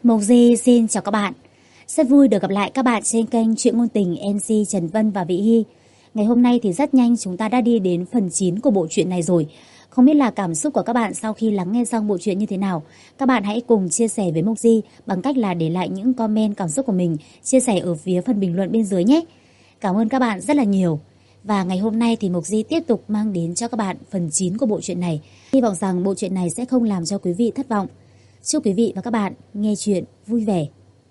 Mộc Di xin chào các bạn. Rất vui được gặp lại các bạn trên kênh Truyện Ngôn Tình MC Trần Vân và Vị Hy. Ngày hôm nay thì rất nhanh chúng ta đã đi đến phần 9 của bộ truyện này rồi. Không biết là cảm xúc của các bạn sau khi lắng nghe xong bộ truyện như thế nào. Các bạn hãy cùng chia sẻ với Mộc Di bằng cách là để lại những comment cảm xúc của mình, chia sẻ ở phía phần bình luận bên dưới nhé. Cảm ơn các bạn rất là nhiều. Và ngày hôm nay thì Mộc Di tiếp tục mang đến cho các bạn phần 9 của bộ truyện này. Hy vọng rằng bộ truyện này sẽ không làm cho quý vị thất vọng. Chúc quý vị và các bạn nghe chuyện vui vẻ.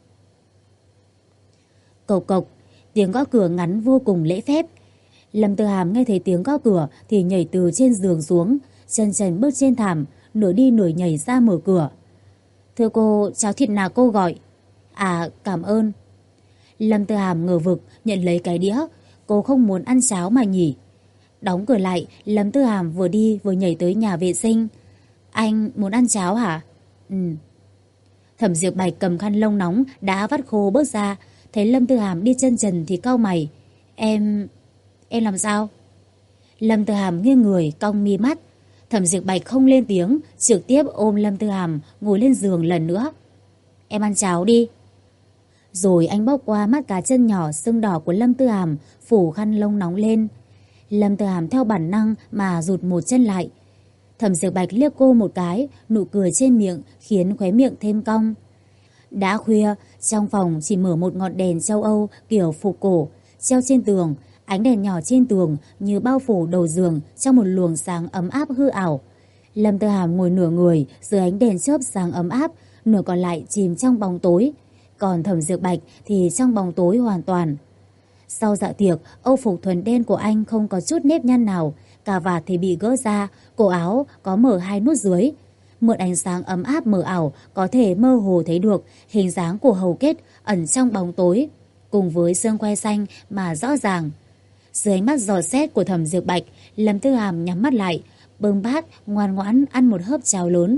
Cộc cộc, tiếng gõ cửa ngắn vô cùng lễ phép. Lâm Tư Hàm nghe thấy tiếng gõ cửa thì nhảy từ trên giường xuống, chân trần bước trên thảm, nửa đi nửa nhảy ra mở cửa. Thưa cô, cháo thịt nào cô gọi? À, cảm ơn. Lâm Tư Hàm ngờ vực nhận lấy cái đĩa, cô không muốn ăn cháo mà nhỉ. Đóng cửa lại, Lâm Tư Hàm vừa đi vừa nhảy tới nhà vệ sinh. Anh muốn ăn cháo hả? Ừ. Thẩm Diệp Bạch cầm khăn lông nóng đã vắt khô bước ra, thấy Lâm Tư Hàm đi chân trần thì cau mày. Em làm sao? Lâm Tư Hàm nghiêng người cong mi mắt. Thẩm Diệp Bạch không lên tiếng, trực tiếp ôm Lâm Tư Hàm ngồi lên giường lần nữa. Em ăn cháo đi. Rồi anh bóc qua mắt cá chân nhỏ sưng đỏ của Lâm Tư Hàm, phủ khăn lông nóng lên. Lâm Tư Hàm theo bản năng mà rụt một chân lại. Thẩm Diệp Bạch liếc cô một cái, nụ cười trên miệng khiến khóe miệng thêm cong. Đã khuya, trong phòng chỉ mở một ngọn đèn châu Âu kiểu phục cổ, treo trên tường. Ánh đèn nhỏ trên tường như bao phủ đầu giường trong một luồng sáng ấm áp hư ảo. Lâm Tư Hàm ngồi nửa người dưới ánh đèn chớp sáng ấm áp, nửa còn lại chìm trong bóng tối. Còn Thẩm Diệp Bạch thì trong bóng tối hoàn toàn. Sau dạ tiệc, âu phục thuần đen của anh không có chút nếp nhăn nào, cà vạt thì bị gỡ ra, cổ áo có mở hai nút dưới. Mượn ánh sáng ấm áp mờ ảo có thể mơ hồ thấy được hình dáng của hầu kết ẩn trong bóng tối, cùng với xương quai xanh mà rõ ràng. Dưới ánh mắt dò xét của Thẩm Diệp Bạch, Lâm Tư Hàm nhắm mắt lại, bưng bát ngoan ngoãn ăn một hớp cháo lớn.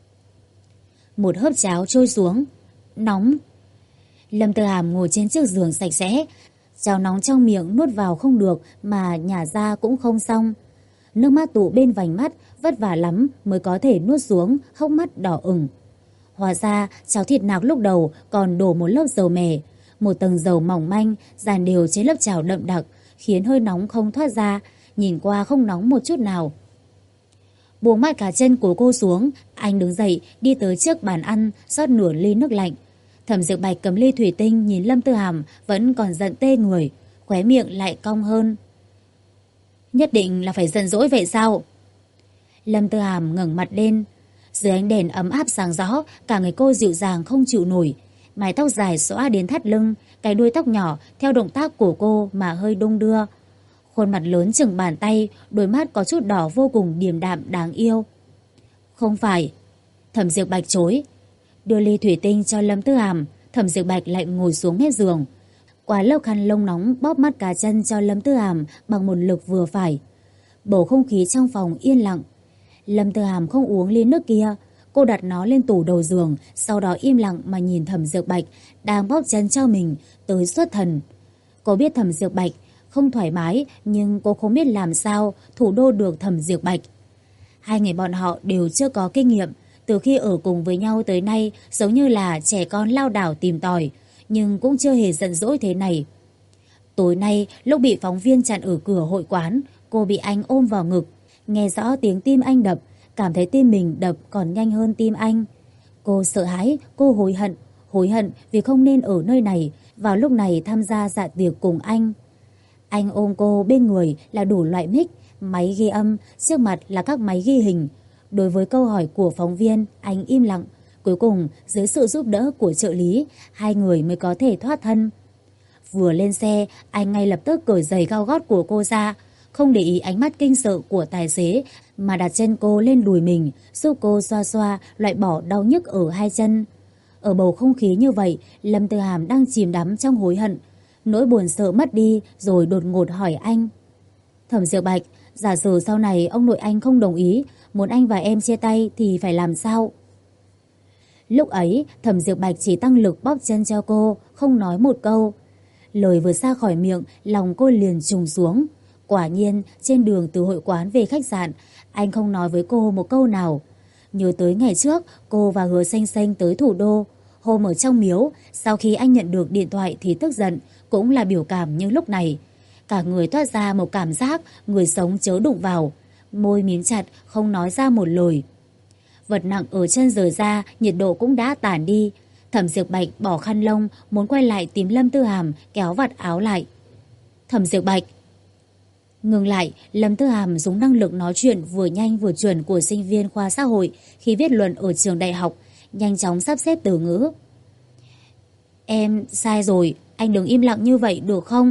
Một hớp cháo trôi xuống, nóng. Lâm Tư Hàm ngồi trên chiếc giường sạch sẽ, cháo nóng trong miệng nuốt vào không được mà nhả ra cũng không xong. Nước mắt tụ bên vành mắt, vất vả lắm mới có thể nuốt xuống, hốc mắt đỏ ửng. Hóa ra cháo thịt nạc lúc đầu còn đổ một lớp dầu mè, một tầng dầu mỏng manh dàn đều trên lớp cháo đậm đặc, khiến hơi nóng không thoát ra, nhìn qua không nóng một chút nào. Buông mắt cá chân của cô xuống, anh đứng dậy đi tới trước bàn ăn, rót nửa ly nước lạnh. Thẩm Diệp Bạch cầm ly thủy tinh nhìn Lâm Tư Hàm vẫn còn giận tê người, khóe miệng lại cong hơn. Nhất định là phải giận dỗi vậy sao? Lâm Tư Hàm ngẩng mặt lên. Dưới ánh đèn ấm áp sáng rõ, cả người cô dịu dàng không chịu nổi. Mái tóc dài xõa đến thắt lưng, cái đuôi tóc nhỏ theo động tác của cô mà hơi đung đưa. Khuôn mặt lớn chừng bàn tay, đôi mắt có chút đỏ vô cùng điềm đạm đáng yêu. Không phải. Thẩm Diệp Bạch chối. Đưa ly thủy tinh cho Lâm Tư Hàm, Thẩm Diệp Bạch lại ngồi xuống mép giường. Qua lớp khăn lông nóng bóp mắt cá chân cho Lâm Tư Hàm bằng một lực vừa phải. Bầu không khí trong phòng yên lặng. Lâm Tư Hàm không uống ly nước kia, cô đặt nó lên tủ đầu giường, sau đó im lặng mà nhìn Thẩm Diệp Bạch đang bóp chân cho mình tới xuất thần. Cô biết Thẩm Diệp Bạch không thoải mái, nhưng cô không biết làm sao thủ đô được Thẩm Diệp Bạch. Hai người bọn họ đều chưa có kinh nghiệm, từ khi ở cùng với nhau tới nay giống như là trẻ con lao đảo tìm tòi, nhưng cũng chưa hề giận dỗi thế này. Tối nay, lúc bị phóng viên chặn ở cửa hội quán, cô bị anh ôm vào ngực, nghe rõ tiếng tim anh đập, cảm thấy tim mình đập còn nhanh hơn tim anh. Cô sợ hãi, cô hối hận vì không nên ở nơi này, vào lúc này tham gia dạ tiệc cùng anh. Anh ôm cô, bên người là đủ loại mic, máy ghi âm, trước mặt là các máy ghi hình. Đối với câu hỏi của phóng viên, anh im lặng. Cuối cùng, dưới sự giúp đỡ của trợ lý, hai người mới có thể thoát thân. Vừa lên xe, anh ngay lập tức cởi giày cao gót của cô ra, không để ý ánh mắt kinh sợ của tài xế, mà đặt chân cô lên đùi mình, giúp cô xoa xoa, loại bỏ đau nhức ở hai chân. Ở bầu không khí như vậy, Lâm Tư Hàm đang chìm đắm trong hối hận. Nỗi buồn sợ mất đi, rồi đột ngột hỏi anh. Thẩm Diệp Bạch, giả sử sau này ông nội anh không đồng ý, muốn anh và em chia tay thì phải làm sao? Lúc ấy, Thẩm Diệp Bạch chỉ tăng lực bóp chân cho cô, không nói một câu. Lời vừa ra khỏi miệng, lòng cô liền trùng xuống. Quả nhiên, trên đường từ hội quán về khách sạn, anh không nói với cô một câu nào. Nhớ tới ngày trước, cô và Hứa Xanh Xanh tới thủ đô. Hôm ở trong miếu, sau khi anh nhận được điện thoại thì tức giận, cũng là biểu cảm như lúc này. Cả người toát ra một cảm giác người sống chớ đụng vào, môi mím chặt không nói ra một lời. Vật nặng ở chân rời ra, nhiệt độ cũng đã tản đi. Thẩm Diệp Bạch bỏ khăn lông, muốn quay lại tìm Lâm Tư Hàm, kéo vạt áo lại. Thẩm Diệp Bạch. Ngừng lại, Lâm Tư Hàm dùng năng lực nói chuyện vừa nhanh vừa chuẩn của sinh viên khoa xã hội khi viết luận ở trường đại học, nhanh chóng sắp xếp từ ngữ. Em sai rồi, anh đừng im lặng như vậy được không?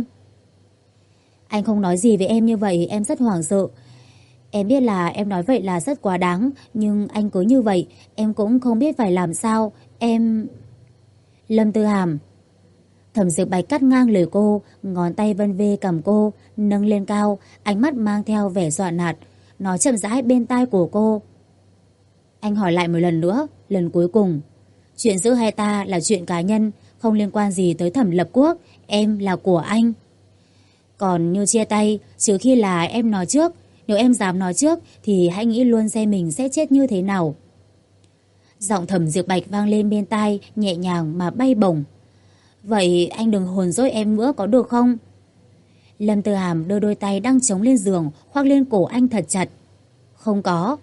Anh không nói gì với em như vậy, em rất hoảng sợ. Em biết là em nói vậy là rất quá đáng, nhưng anh cứ như vậy, em cũng không biết phải làm sao, em... Lâm Tư Hàm. Thẩm Diệp Bạch cắt ngang lời cô, ngón tay vân vê cầm cô, nâng lên cao, ánh mắt mang theo vẻ dọa nạt, nói chậm rãi bên tai của cô. Anh hỏi lại một lần nữa, lần cuối cùng. Chuyện giữa hai ta là chuyện cá nhân, không liên quan gì tới Thẩm Lập Quốc, em là của anh. Còn như chia tay, trừ khi là em nói trước, nếu em dám nói trước thì hãy nghĩ luôn xem mình sẽ chết như thế nào. Giọng Thẩm Diệp Bạch vang lên bên tai, nhẹ nhàng mà bay bổng. Vậy anh đừng hồn dỗi em nữa có được không? Lâm Tư Hàm đưa đôi tay đang chống lên giường, khoác lên cổ anh thật chặt. Không có.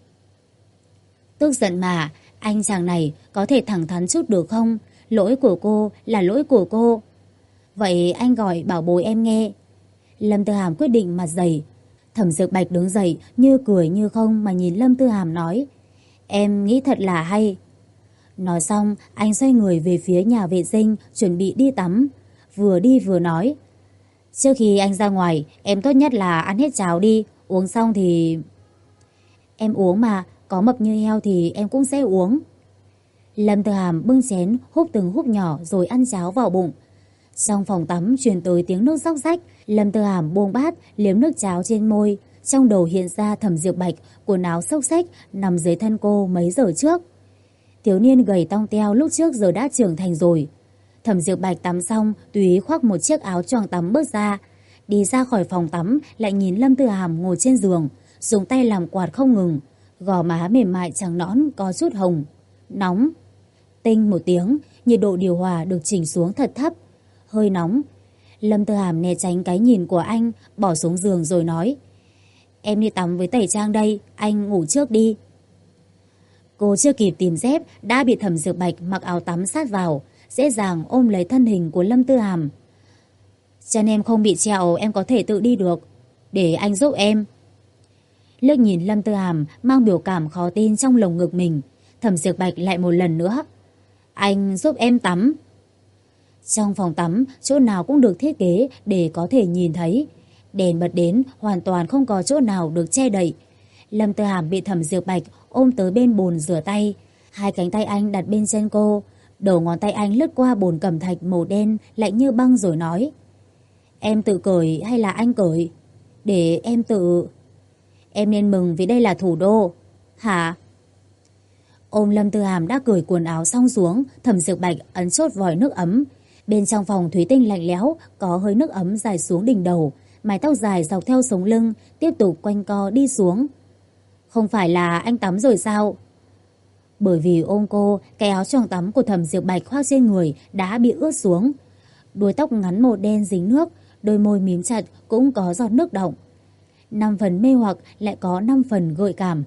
Tức giận mà, anh chàng này có thể thẳng thắn chút được không? Lỗi của cô là lỗi của cô. Vậy anh gọi bảo bối em nghe. Lâm Tư Hàm quyết định mặt dày. Thẩm Diệp Bạch đứng dậy, như cười như không mà nhìn Lâm Tư Hàm nói. Em nghĩ thật là hay. Nói xong, anh xoay người về phía nhà vệ sinh, chuẩn bị đi tắm. Vừa đi vừa nói. Trước khi anh ra ngoài, em tốt nhất là ăn hết cháo đi, uống xong thì... Em uống mà, có mập như heo thì em cũng sẽ uống. Lâm Tư Hàm bưng chén, húp từng húp nhỏ rồi ăn cháo vào bụng. Trong phòng tắm truyền tới tiếng nước róc rách, Lâm Tư Hàm buông bát, liếm nước cháo trên môi. Trong đầu hiện ra Thẩm Diệp Bạch, quần áo xốc xếch, nằm dưới thân cô mấy giờ trước. Thiếu niên gầy tong teo lúc trước giờ đã trưởng thành rồi. Thẩm Diệp Bạch tắm xong, tùy ý khoác một chiếc áo choàng tắm bước ra. Đi ra khỏi phòng tắm, lại nhìn Lâm Tư Hàm ngồi trên giường, dùng tay làm quạt không ngừng. Gò má mềm mại trắng nõn có chút hồng. Nóng. Tinh một tiếng, nhiệt độ điều hòa được chỉnh xuống thật thấp. Hơi nóng. Lâm Tư Hàm né tránh cái nhìn của anh, bỏ xuống giường rồi nói. Em đi tắm với tẩy trang đây, anh ngủ trước đi. Cô chưa kịp tìm dép đã bị Thẩm Diệp Bạch mặc áo tắm sát vào, dễ dàng ôm lấy thân hình của Lâm Tư Hàm. Chân em không bị trẹo, em có thể tự đi được. Để anh giúp em. Liếc nhìn Lâm Tư Hàm mang biểu cảm khó tin trong lồng ngực mình, Thẩm Diệp Bạch lại một lần nữa. Anh giúp em tắm. Trong phòng tắm, chỗ nào cũng được thiết kế để có thể nhìn thấy. Đèn bật đến, hoàn toàn không có chỗ nào được che đậy. Lâm Tư Hàm bị Thẩm Diệp Bạch ôm tới bên bồn rửa tay. Hai cánh tay anh đặt bên chân cô. Đầu ngón tay anh lướt qua bồn cẩm thạch màu đen lạnh như băng rồi nói. Em tự cởi hay là anh cởi? Để em tự... Em nên mừng vì đây là thủ đô. Hả? Ôm Lâm Tư Hàm đã cởi quần áo xong xuống, Thẩm Diệp Bạch ấn chốt vòi nước ấm. Bên trong phòng thủy tinh lạnh lẽo, có hơi nước ấm dài xuống đỉnh đầu. Mái tóc dài dọc theo sống lưng, tiếp tục quanh co đi xuống. Không phải là anh tắm rồi sao? Bởi vì ôm cô, cái áo choàng tắm của Thẩm Diệp Bạch khoác trên người đã bị ướt xuống. Đuôi tóc ngắn màu đen dính nước, đôi môi mím chặt cũng có giọt nước đọng. 5 phần mê hoặc lại có 5 phần gợi cảm.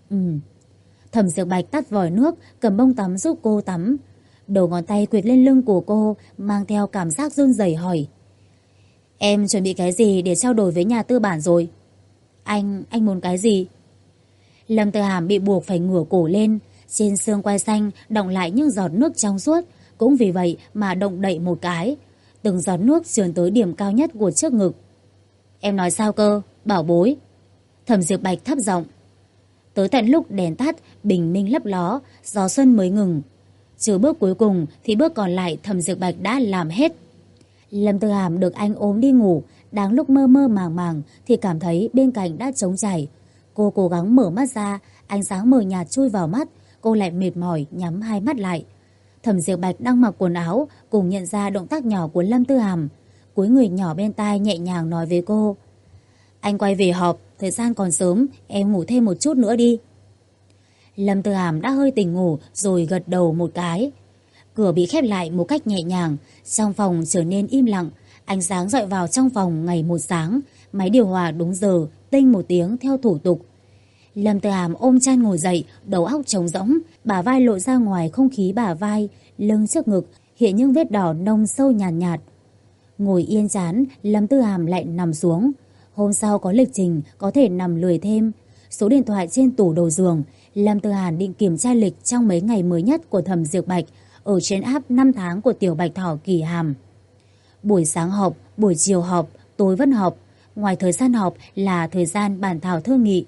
Thẩm Diệp Bạch tắt vòi nước, cầm bông tắm giúp cô tắm. Đầu ngón tay quệt lên lưng của cô, mang theo cảm giác run rẩy hỏi. Em chuẩn bị cái gì để trao đổi với nhà tư bản rồi? Anh muốn cái gì? Lâm Tư Hàm bị buộc phải ngửa cổ lên, trên xương quai xanh đọng lại những giọt nước trong suốt, cũng vì vậy mà động đậy một cái. Từng giọt nước trườn tới điểm cao nhất của trước ngực. Em nói sao cơ, bảo bối? Thẩm Diệp Bạch thấp giọng. Tới tận lúc đèn tắt, bình minh lấp ló, gió xuân mới ngừng. Trừ bước cuối cùng thì bước còn lại Thẩm Diệp Bạch đã làm hết. Lâm Tư Hàm được anh ôm đi ngủ, đang lúc mơ mơ màng màng thì cảm thấy bên cạnh đã trống trải. Cô cố gắng mở mắt ra, ánh sáng mờ nhạt chui vào mắt, cô lại mệt mỏi nhắm hai mắt lại. Thẩm Diệp Bạch đang mặc quần áo, cùng nhận ra động tác nhỏ của Lâm Tư Hàm. Cúi người nhỏ bên tai nhẹ nhàng nói với cô. Anh quay về họp, thời gian còn sớm, em ngủ thêm một chút nữa đi. Lâm Tư Hàm đã hơi tỉnh ngủ rồi gật đầu một cái. Cửa bị khép lại một cách nhẹ nhàng, trong phòng trở nên im lặng, ánh sáng dọi vào trong phòng ngày một sáng, máy điều hòa đúng giờ, tinh một tiếng theo thủ tục. Lâm Tư Hàm ôm chăn ngồi dậy, đầu óc trống rỗng, bả vai lộ ra ngoài không khí bả vai, lưng trước ngực hiện những vết đỏ nông sâu nhàn nhạt. Ngồi yên chán, Lâm Tư Hàm lại nằm xuống. Hôm sau có lịch trình, có thể nằm lười thêm. Số điện thoại trên tủ đầu giường, Lâm Tư Hàn định kiểm tra lịch trong mấy ngày mới nhất của Thẩm Diệp Bạch ở trên app 5 tháng của Tiểu Bạch Thỏ Kỳ Hàm. Buổi sáng họp, buổi chiều họp, tối vẫn họp. Ngoài thời gian họp là thời gian bàn thảo thương nghị.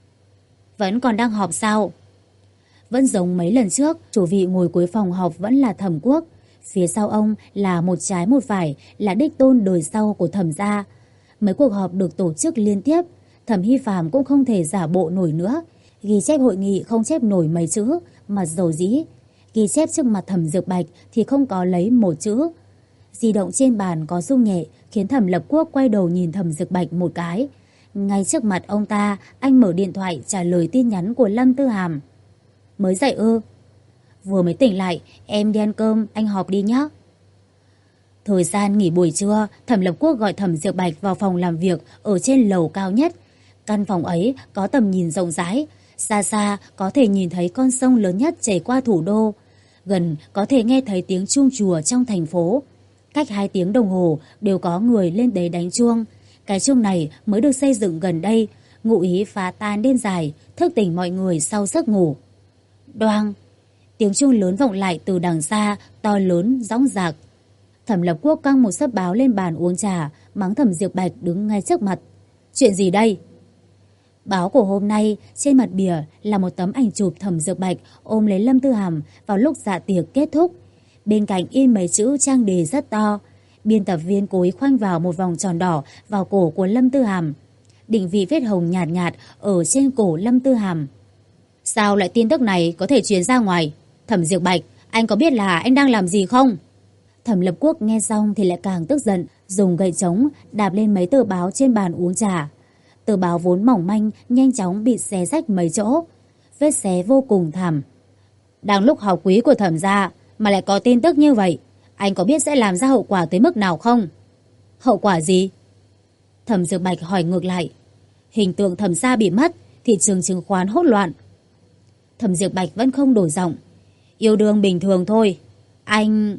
Vẫn còn đang họp sao? Vẫn giống mấy lần trước, chủ vị ngồi cuối phòng họp vẫn là Thẩm Quốc. Phía sau ông là một trái một phải, là đích tôn đời sau của Thẩm gia. Mấy cuộc họp được tổ chức liên tiếp, Thẩm Hy Phàm cũng không thể giả bộ nổi nữa. Ghi chép hội nghị không chép nổi mấy chữ, mà dầu dĩ. Ghi chép trước mặt Thẩm Diệp Bạch thì không có lấy một chữ. Di động trên bàn có rung nhẹ, khiến Thẩm Lập Quốc quay đầu nhìn Thẩm Diệp Bạch một cái. Ngay trước mặt ông ta, anh mở điện thoại trả lời tin nhắn của Lâm Tư Hàm. Mới dậy ư? Vừa mới tỉnh lại, em đi ăn cơm, anh họp đi nhé. Thời gian nghỉ buổi trưa, Thẩm Lập Quốc gọi Thẩm Diệp Bạch vào phòng làm việc ở trên lầu cao nhất. Căn phòng ấy có tầm nhìn rộng rãi, xa xa có thể nhìn thấy con sông lớn nhất chảy qua thủ đô, gần có thể nghe thấy tiếng chuông chùa trong thành phố. Cách 2 tiếng đồng hồ đều có người lên đấy đánh chuông. Cái chuông này mới được xây dựng gần đây, ngụ ý phá tan đêm dài, thức tỉnh mọi người sau giấc ngủ. Đoang! Tiếng chuông lớn vọng lại từ đằng xa, to lớn, dõng dạc. Thẩm Lập Quốc căng một xấp báo lên bàn uống trà, mắng Thẩm Diệp Bạch đứng ngay trước mặt. Chuyện gì đây? Báo của hôm nay, trên mặt bìa là một tấm ảnh chụp Thẩm Diệp Bạch ôm lấy Lâm Tư Hàm vào lúc dạ tiệc kết thúc. Bên cạnh in mấy chữ trang đề rất to. Biên tập viên cố ý khoanh vào một vòng tròn đỏ vào cổ của Lâm Tư Hàm. Định vị vết hồng nhạt nhạt ở trên cổ Lâm Tư Hàm. Sao lại tin tức này có thể truyền ra ngoài? Thẩm Diệp Bạch, anh có biết là anh đang làm gì không? Thẩm Lập Quốc nghe xong thì lại càng tức giận, dùng gậy trống đạp lên mấy tờ báo trên bàn uống trà. Tờ báo vốn mỏng manh nhanh chóng bị xé rách mấy chỗ, vết xé vô cùng thảm. Đang lúc hào quý của Thẩm gia mà lại có tin tức như vậy, anh có biết sẽ làm ra hậu quả tới mức nào không? Hậu quả gì? Thẩm Diệp Bạch hỏi ngược lại. Hình tượng Thẩm gia bị mất, thị trường chứng khoán hỗn loạn. Thẩm Diệp Bạch vẫn không đổi giọng. Yêu đương bình thường thôi. Anh...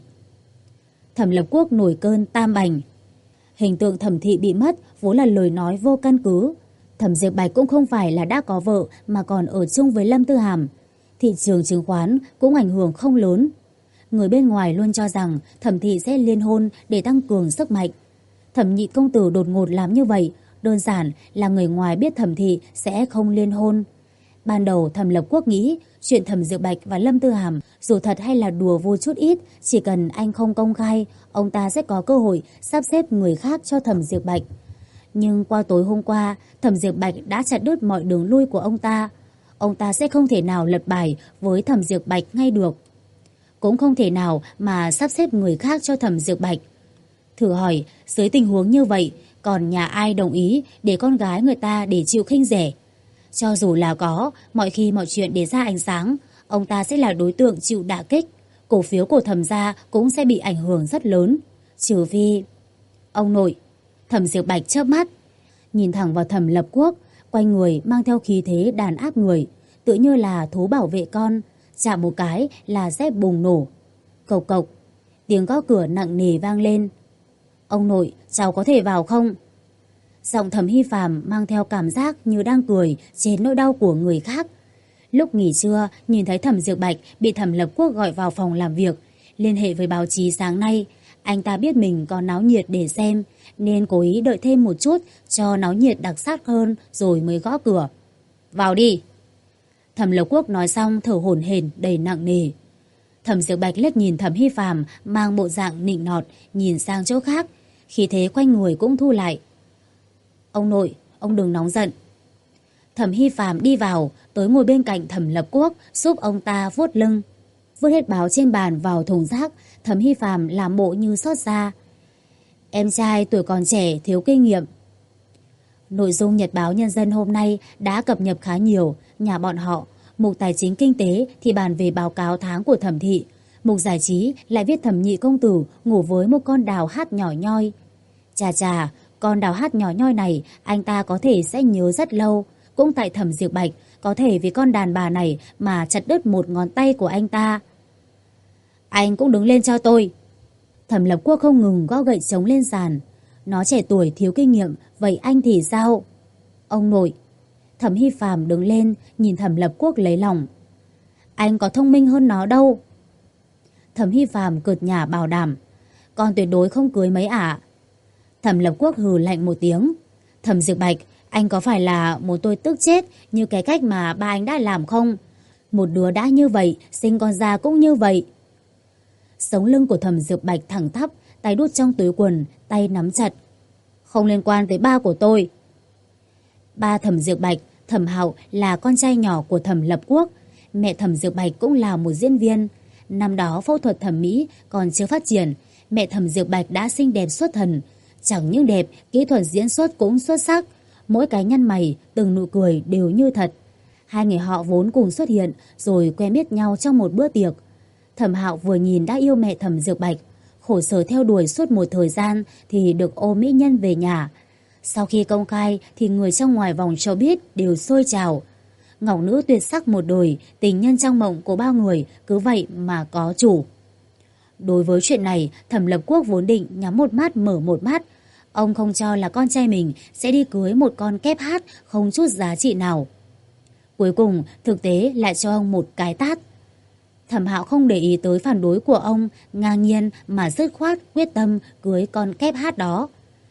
Thẩm Lập Quốc nổi cơn tam bành. Hình tượng Thẩm thị bị mất vốn là lời nói vô căn cứ. Thẩm Diệp Bạch cũng không phải là đã có vợ mà còn ở chung với Lâm Tư Hàm. Thị trường chứng khoán cũng ảnh hưởng không lớn. Người bên ngoài luôn cho rằng Thẩm thị sẽ liên hôn để tăng cường sức mạnh. Thẩm nhị công tử đột ngột làm như vậy, đơn giản là người ngoài biết Thẩm thị sẽ không liên hôn. Ban đầu Thẩm Lập Quốc nghĩ chuyện Thẩm Diệp Bạch và Lâm Tư Hàm dù thật hay là đùa vui chút ít, chỉ cần anh không công khai, ông ta sẽ có cơ hội sắp xếp người khác cho Thẩm Diệp Bạch. Nhưng qua tối hôm qua, Thẩm Diệp Bạch đã chặt đứt mọi đường lui của ông ta. Ông ta sẽ không thể nào lật bài với Thẩm Diệp Bạch ngay được. Cũng không thể nào mà sắp xếp người khác cho Thẩm Diệp Bạch. Thử hỏi, dưới tình huống như vậy, còn nhà ai đồng ý để con gái người ta để chịu khinh rẻ? Cho dù là có, mọi khi mọi chuyện để ra ánh sáng, ông ta sẽ là đối tượng chịu đả kích. Cổ phiếu của Thẩm gia cũng sẽ bị ảnh hưởng rất lớn. Trừ phi... Ông nội. Thẩm Diệp Bạch chớp mắt, nhìn thẳng vào Thẩm Lập Quốc, quanh người mang theo khí thế đàn áp người, tựa như là thú bảo vệ con, chạm một cái là dép bùng nổ. Cộc cộc, tiếng gõ cửa nặng nề vang lên. Ông nội, cháu có thể vào không? Giọng Thẩm Hy Phàm mang theo cảm giác như đang cười trên nỗi đau của người khác. Lúc nghỉ trưa, nhìn thấy Thẩm Diệp Bạch bị Thẩm Lập Quốc gọi vào phòng làm việc, liên hệ với báo chí sáng nay, anh ta biết mình có náo nhiệt để xem, nên cố ý đợi thêm một chút cho náo nhiệt đặc sắc hơn rồi mới gõ cửa. Vào đi. Thẩm Lập Quốc nói xong thở hổn hển đầy nặng nề. Thẩm Diệp Bạch liếc nhìn Thẩm Hy Phàm mang bộ dạng nịnh nọt, nhìn sang chỗ khác, khí thế quanh người cũng thu lại. Ông nội, ông đừng nóng giận. Thẩm Hy Phàm đi vào, tới ngồi bên cạnh Thẩm Lập Quốc, giúp ông ta vuốt lưng. Vứt hết báo trên bàn vào thùng rác, Thẩm Hy Phàm làm bộ như xót xa. Em trai tuổi còn trẻ, thiếu kinh nghiệm. Nội dung nhật báo Nhân dân hôm nay đã cập nhật khá nhiều. Nhà bọn họ, mục tài chính kinh tế thì bàn về báo cáo tháng của Thẩm thị. Mục Giải Trí lại viết Thẩm nhị công tử ngủ với một con đào hát nhỏ nhoi. Chà chà, con đào hát nhỏ nhoi này anh ta có thể sẽ nhớ rất lâu. Cũng tại Thẩm Diệp Bạch, có thể vì con đàn bà này mà chặt đứt một ngón tay của anh ta. Anh cũng đứng lên cho tôi. Thẩm Lập Quốc không ngừng gõ gậy trống lên sàn. Nó trẻ tuổi thiếu kinh nghiệm, vậy anh thì sao? Ông nội. Thẩm Hy Phàm đứng lên, nhìn Thẩm Lập Quốc lấy lòng. Anh có thông minh hơn nó đâu. Thẩm Hy Phàm cợt nhả bảo đảm. Con tuyệt đối không cưới mấy ả. Thẩm Lập Quốc hừ lạnh một tiếng. Thẩm Diệp Bạch, anh có phải là muốn tôi tức chết như cái cách mà ba anh đã làm không? Một đứa đã như vậy, sinh con ra cũng như vậy. Sống lưng của Thẩm Diệp Bạch thẳng thắp, tay đút trong túi quần, tay nắm chặt. Không liên quan tới ba của tôi. Ba Thẩm Diệp Bạch, Thẩm Hạo là con trai nhỏ của Thẩm Lập Quốc. Mẹ Thẩm Diệp Bạch cũng là một diễn viên. Năm đó phẫu thuật thẩm mỹ còn chưa phát triển, mẹ Thẩm Diệp Bạch đã xinh đẹp xuất thần. Chẳng những đẹp, kỹ thuật diễn xuất cũng xuất sắc. Mỗi cái nhăn mày, từng nụ cười đều như thật. Hai người họ vốn cùng xuất hiện rồi quen biết nhau trong một bữa tiệc. Thẩm Hạo vừa nhìn đã yêu mẹ Thẩm Diệp Bạch. Khổ sở theo đuổi suốt một thời gian thì được ôm mỹ nhân về nhà. Sau khi công khai thì người trong ngoài vòng showbiz đều sôi trào. Ngọc nữ tuyệt sắc một đời, tình nhân trong mộng của bao người, cứ vậy mà có chủ. Đối với chuyện này, Thẩm Lập Quốc vốn định nhắm một mắt mở một mắt. Ông không cho là con trai mình sẽ đi cưới một con kép hát không chút giá trị nào. Cuối cùng, thực tế lại cho ông một cái tát. Thẩm Hạo không để ý tới phản đối của ông, ngang nhiên mà dứt khoát quyết tâm cưới con kép hát đó.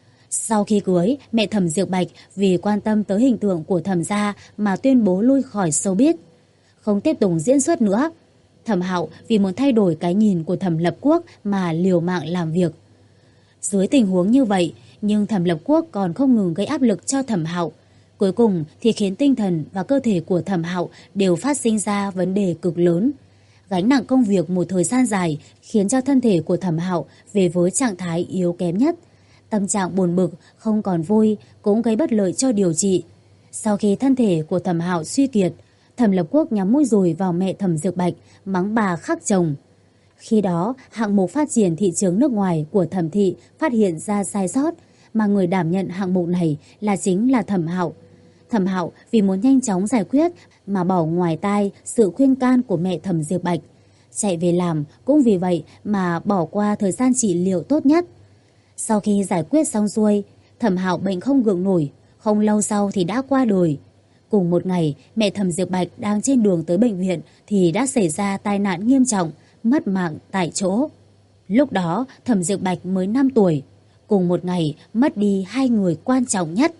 Sau khi cưới, mẹ Thẩm Diệp Bạch vì quan tâm tới hình tượng của Thẩm gia mà tuyên bố lui khỏi showbiz, không tiếp tục diễn xuất nữa. Thẩm Hạo vì muốn thay đổi cái nhìn của Thẩm Lập Quốc mà liều mạng làm việc. Dưới tình huống như vậy, nhưng Thẩm Lập Quốc còn không ngừng gây áp lực cho Thẩm Hạo. Cuối cùng thì khiến tinh thần và cơ thể của Thẩm Hạo đều phát sinh ra vấn đề cực lớn. Gánh nặng công việc một thời gian dài khiến cho thân thể của Thẩm Hạo về với trạng thái yếu kém nhất. Tâm trạng buồn bực, không còn vui cũng gây bất lợi cho điều trị. Sau khi thân thể của Thẩm Hạo suy kiệt, Thẩm Lập Quốc nhắm mũi dùi vào mẹ Thẩm Diệp Bạch, mắng bà khắc chồng. Khi đó, hạng mục phát triển thị trường nước ngoài của Thẩm thị phát hiện ra sai sót, mà người đảm nhận hạng mục này chính là Thẩm Hạo. Thẩm Hạo vì muốn nhanh chóng giải quyết mà bỏ ngoài tai sự khuyên can của mẹ Thẩm Diệp Bạch. Chạy về làm cũng vì vậy mà bỏ qua thời gian trị liệu tốt nhất. Sau khi giải quyết xong xuôi, Thẩm Hạo bệnh không gượng nổi, không lâu sau thì đã qua đời. Cùng một ngày, mẹ Thẩm Diệp Bạch đang trên đường tới bệnh viện thì đã xảy ra tai nạn nghiêm trọng, mất mạng tại chỗ. Lúc đó, Thẩm Diệp Bạch mới 5 tuổi. Cùng một ngày, mất đi hai người quan trọng nhất.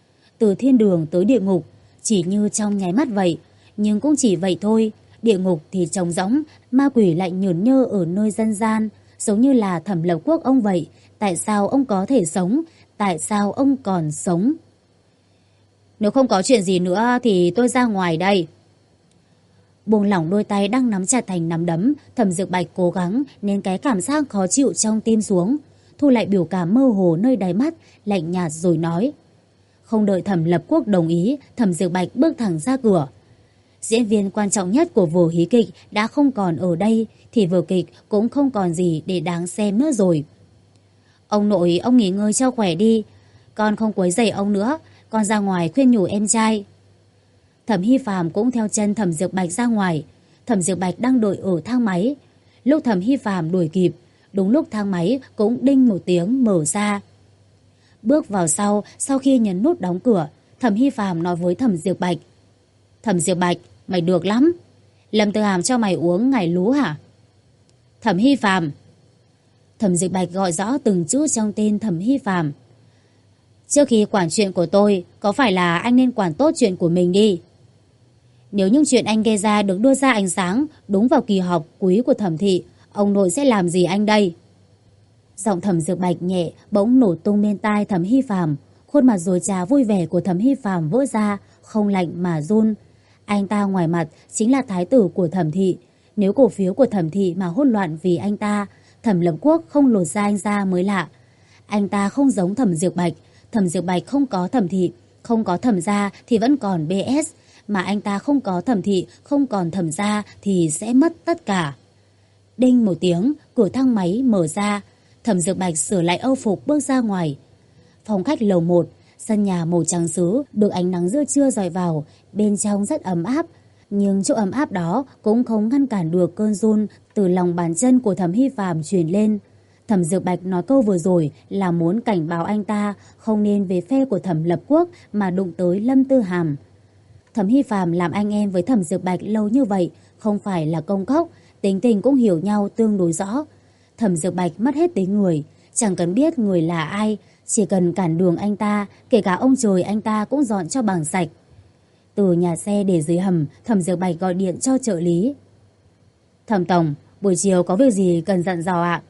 Từ thiên đường tới địa ngục, chỉ như trong nháy mắt vậy. Nhưng cũng chỉ vậy thôi. Địa ngục thì trống rỗng, ma quỷ lại nhởn nhơ ở nơi dân gian. Giống như là Thẩm Lập Quốc ông vậy. Tại sao ông có thể sống? Tại sao ông còn sống? Nếu không có chuyện gì nữa thì tôi ra ngoài đây. Buông lỏng đôi tay đang nắm chặt thành nắm đấm, Thẩm Diệp Bạch cố gắng nên cái cảm giác khó chịu trong tim xuống. Thu lại biểu cảm mơ hồ nơi đáy mắt, lạnh nhạt rồi nói. Không đợi Thẩm Lập Quốc đồng ý, Thẩm Diệp Bạch bước thẳng ra cửa. Diễn viên quan trọng nhất của vở hí kịch đã không còn ở đây, thì vở kịch cũng không còn gì để đáng xem nữa rồi. Ông nội, ông nghỉ ngơi cho khỏe đi. Con không quấy rầy ông nữa, con ra ngoài khuyên nhủ em trai. Thẩm Hy Phàm cũng theo chân Thẩm Diệp Bạch ra ngoài. Thẩm Diệp Bạch đang đợi ở thang máy. Lúc Thẩm Hy Phàm đuổi kịp, đúng lúc thang máy cũng đinh một tiếng mở ra. Bước vào sau khi nhấn nút đóng cửa, Thẩm Hy Phàm nói với Thẩm Diệp Bạch. Thẩm Diệp Bạch, mày được lắm. Lâm Tư Hàm cho mày uống ngải lú hả? Thẩm Hy Phàm. Thẩm Diệp Bạch gọi rõ từng chữ trong tên Thẩm Hy Phàm. Trước khi quản chuyện của tôi, có phải là anh nên quản tốt chuyện của mình đi? Nếu những chuyện anh gây ra được đưa ra ánh sáng đúng vào kỳ họp quý của Thẩm thị, ông nội sẽ làm gì anh đây? Giọng Thẩm Diệp Bạch nhẹ bỗng nổ tung bên tai Thẩm Hy Phàm. Khuôn mặt dối trá vui vẻ của Thẩm Hy Phàm vỡ ra, không lạnh mà run. Anh ta ngoài mặt chính là thái tử của Thẩm thị. Nếu cổ phiếu của Thẩm thị mà hỗn loạn vì anh ta, Thẩm Lập Quốc không lột da anh ra mới lạ. Anh ta không giống Thẩm Diệp Bạch. Thẩm Diệp Bạch không có Thẩm thị, không có Thẩm gia thì vẫn còn BS. Mà anh ta không có Thẩm thị, không còn Thẩm gia thì sẽ mất tất cả. Đinh một tiếng, cửa thang máy mở ra. Thẩm Dược Bạch sửa lại âu phục bước ra ngoài. Phòng khách lầu 1, sân nhà màu trắng sứ được ánh nắng giữa trưa rọi vào, bên trong rất ấm áp. Nhưng chỗ ấm áp đó cũng không ngăn cản được cơn run từ lòng bàn chân của Thẩm Hy Phàm truyền lên. Thẩm Dược Bạch nói câu vừa rồi là muốn cảnh báo anh ta không nên về phe của Thẩm Lập Quốc mà đụng tới Lâm Tư Hàm. Thẩm Hy Phàm làm anh em với Thẩm Dược Bạch lâu như vậy, không phải là công cốc, tính tình cũng hiểu nhau tương đối rõ. Thẩm Dược Bạch mất hết tính người, chẳng cần biết người là ai, chỉ cần cản đường anh ta, kể cả ông trời anh ta cũng dọn cho bằng sạch. Từ nhà xe để dưới hầm, Thẩm Dược Bạch gọi điện cho trợ lý. Thẩm tổng, buổi chiều có việc gì cần dặn dò ạ?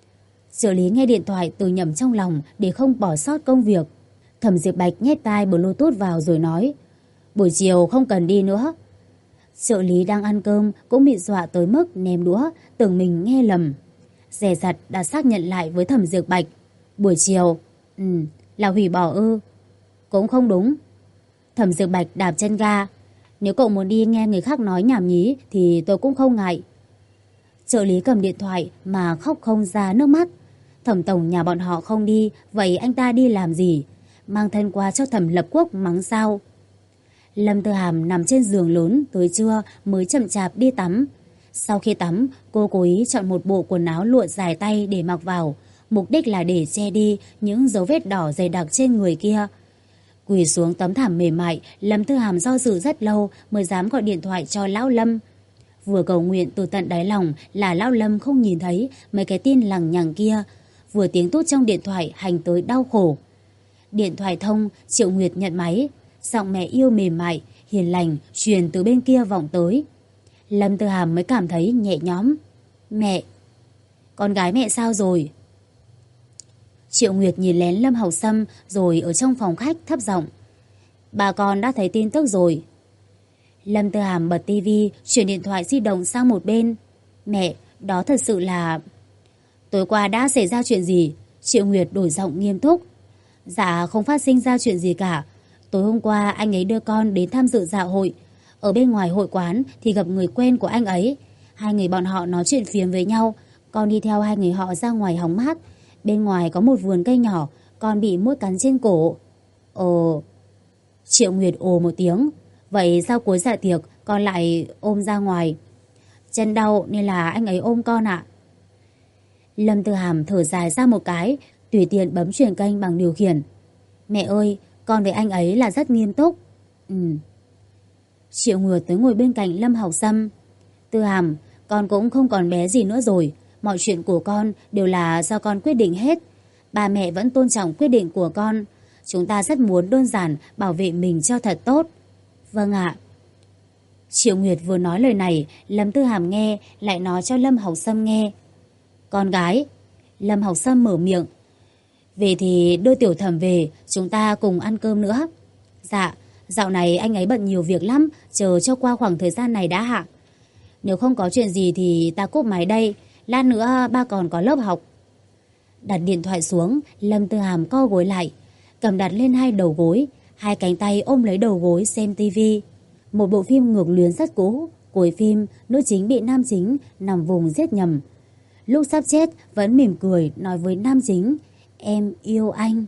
Trợ lý nghe điện thoại từ nhẩm trong lòng để không bỏ sót công việc. Thẩm Dược Bạch nhét tai Bluetooth vào rồi nói, buổi chiều không cần đi nữa. Trợ lý đang ăn cơm cũng bị dọa tới mức ném đũa, tưởng mình nghe lầm. Dè dặt đã xác nhận lại với Thẩm Dược Bạch. Buổi chiều, là hủy bỏ ư? Cũng không đúng. Thẩm Dược Bạch đạp chân ga. Nếu cậu muốn đi nghe người khác nói nhảm nhí thì tôi cũng không ngại. Trợ lý cầm điện thoại mà khóc không ra nước mắt. Thẩm tổng nhà bọn họ không đi, vậy anh ta đi làm gì? Mang thân qua cho Thẩm Lập Quốc mắng sao? Lâm Tư Hàm nằm trên giường lớn tới trưa mới chậm chạp đi tắm. Sau khi tắm, cô cố ý chọn một bộ quần áo lụa dài tay để mặc vào, mục đích là để che đi những dấu vết đỏ dày đặc trên người kia. Quỳ xuống tấm thảm mềm mại, Lâm Tư Hàm do dự rất lâu mới dám gọi điện thoại cho Lão Lâm. Vừa cầu nguyện từ tận đáy lòng là Lão Lâm không nhìn thấy mấy cái tin lằng nhằng kia, vừa tiếng tút trong điện thoại hành tới đau khổ. Điện thoại thông, Triệu Nguyệt nhận máy, giọng mẹ yêu mềm mại, hiền lành truyền từ bên kia vọng tới. Lâm Tư Hàm mới cảm thấy nhẹ nhõm. Mẹ, con gái mẹ sao rồi? Triệu Nguyệt nhìn lén Lâm Hậu Sâm rồi ở trong phòng khách thấp giọng. Bà con đã thấy tin tức rồi. Lâm Tư Hàm bật tivi, chuyển điện thoại di động sang một bên. Mẹ, đó thật sự là... Tối qua đã xảy ra chuyện gì? Triệu Nguyệt đổi giọng nghiêm túc. Dạ không phát sinh ra chuyện gì cả. Tối hôm qua anh ấy đưa con đến tham dự dạ hội. Ở bên ngoài hội quán thì gặp người quen của anh ấy. Hai người bọn họ nói chuyện phiếm với nhau. Con đi theo hai người họ ra ngoài hóng mát. Bên ngoài có một vườn cây nhỏ, con bị muỗi cắn trên cổ. Ồ. Triệu Nguyệt ồ một tiếng. Vậy sau cuối dạ tiệc con lại ôm ra ngoài? Chân đau nên là anh ấy ôm con ạ. Lâm Tư Hàm thở dài ra một cái, tùy tiện bấm chuyển kênh bằng điều khiển. Mẹ ơi, con với anh ấy là rất nghiêm túc. Triệu Nguyệt tới ngồi bên cạnh Lâm Hậu Sâm. Tư Hàm, con cũng không còn bé gì nữa rồi. Mọi chuyện của con đều là do con quyết định hết. Ba mẹ vẫn tôn trọng quyết định của con. Chúng ta rất muốn đơn giản bảo vệ mình cho thật tốt. Vâng ạ. Triệu Nguyệt vừa nói lời này, Lâm Tư Hàm nghe, lại nói cho Lâm Hậu Sâm nghe. Con gái. Lâm Hậu Sâm mở miệng. Về thì đưa Tiểu Thẩm về, chúng ta cùng ăn cơm nữa. Dạ, dạo này anh ấy bận nhiều việc lắm, chờ cho qua khoảng thời gian này đã hạ. Nếu không có chuyện gì thì ta cúp máy đây, lát nữa ba còn có lớp học. Đặt điện thoại xuống, Lâm Tư Hàm co gối lại, cầm đặt lên hai đầu gối, hai cánh tay ôm lấy đầu gối xem tivi. Một bộ phim ngược luyến rất cũ. Cuối phim, nữ chính bị nam chính nằm vùng giết nhầm. Lúc sắp chết vẫn mỉm cười nói với nam chính, em yêu anh.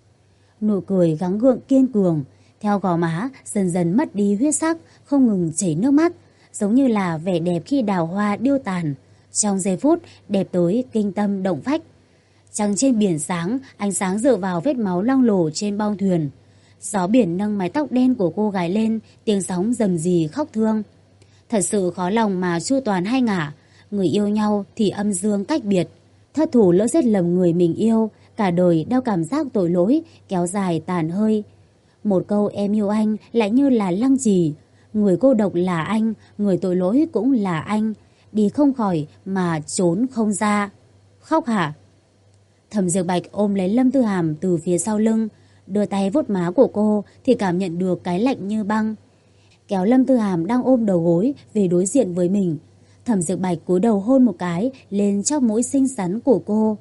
Nụ cười gắng gượng kiên cường, theo gò má dần dần mất đi huyết sắc, không ngừng chảy nước mắt, giống như là vẻ đẹp khi đào hoa điêu tàn. Trong giây phút đẹp tới kinh tâm động phách. Trăng trên biển sáng, ánh sáng dựa vào vết máu loang lổ trên bong thuyền. Gió biển nâng mái tóc đen của cô gái lên, tiếng sóng rầm rì khóc thương. Thật sự khó lòng mà chu toàn hai ngả. Người yêu nhau thì âm dương cách biệt. Thất thủ lỡ giết lầm người mình yêu, cả đời đeo cảm giác tội lỗi, kéo dài tàn hơi. Một câu em yêu anh lại như là lăng trì. Người cô độc là anh, người tội lỗi cũng là anh. Đi không khỏi mà trốn không ra. Khóc hả? Thẩm Diệp Bạch ôm lấy Lâm Tư Hàm từ phía sau lưng, đưa tay vuốt má của cô thì cảm nhận được cái lạnh như băng. Kéo Lâm Tư Hàm đang ôm đầu gối về đối diện với mình. Thẩm Diệp Bạch cúi đầu hôn một cái lên chóp mũi xinh xắn của cô.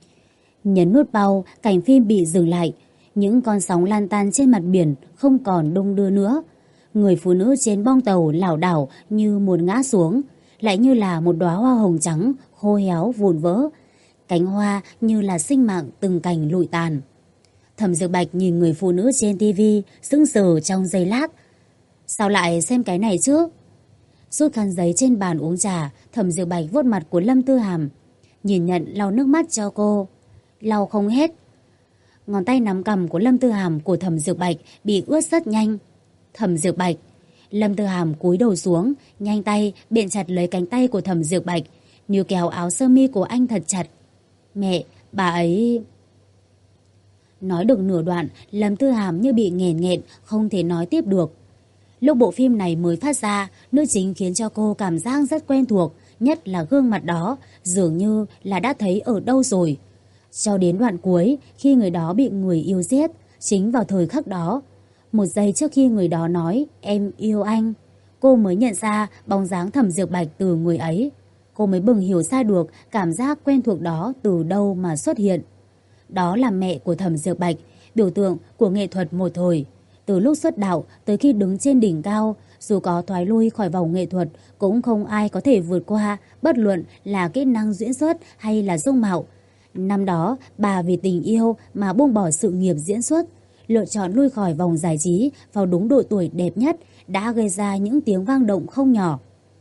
Nhấn nút pause, cảnh phim bị dừng lại. Những con sóng lan tan trên mặt biển không còn đung đưa nữa. Người phụ nữ trên bong tàu lảo đảo như muốn ngã xuống, lại như là một đóa hoa hồng trắng khô héo vụn vỡ. Cánh hoa như là sinh mạng từng cành lụi tàn. Thẩm Dược Bạch nhìn người phụ nữ trên tivi, sững sờ trong giây lát. Sao lại xem cái này chứ? Rút khăn giấy trên bàn uống trà, Thẩm Dược Bạch vuốt mặt của Lâm Tư Hàm, nhìn nhận lau nước mắt cho cô. Lau không hết. Ngón tay nắm cằm của Lâm Tư Hàm của Thẩm Dược Bạch bị ướt rất nhanh. Thẩm Dược Bạch. Lâm Tư Hàm cúi đầu xuống, nhanh tay biện chặt lấy cánh tay của Thẩm Dược Bạch, níu kéo áo sơ mi của anh thật chặt. Mẹ, bà ấy... Nói được nửa đoạn, Lâm Tư Hàm như bị nghẹn, không thể nói tiếp được. Lúc bộ phim này mới phát ra, nữ chính khiến cho cô cảm giác rất quen thuộc, nhất là gương mặt đó, dường như là đã thấy ở đâu rồi. Cho đến đoạn cuối, khi người đó bị người yêu giết, chính vào thời khắc đó, một giây trước khi người đó nói em yêu anh, cô mới nhận ra bóng dáng Thẩm Dược Bạch từ người ấy. Cô mới bừng hiểu ra được cảm giác quen thuộc đó từ đâu mà xuất hiện. Đó là mẹ của Thẩm Dược Bạch, biểu tượng của nghệ thuật một thời. Từ lúc xuất đạo tới khi đứng trên đỉnh cao, dù có thoái lui khỏi vòng nghệ thuật, cũng không ai có thể vượt qua, bất luận là kỹ năng diễn xuất hay là dung mạo. Năm đó, bà vì tình yêu mà buông bỏ sự nghiệp diễn xuất, lựa chọn lui khỏi vòng giải trí vào đúng độ tuổi đẹp nhất, đã gây ra những tiếng vang động không nhỏ.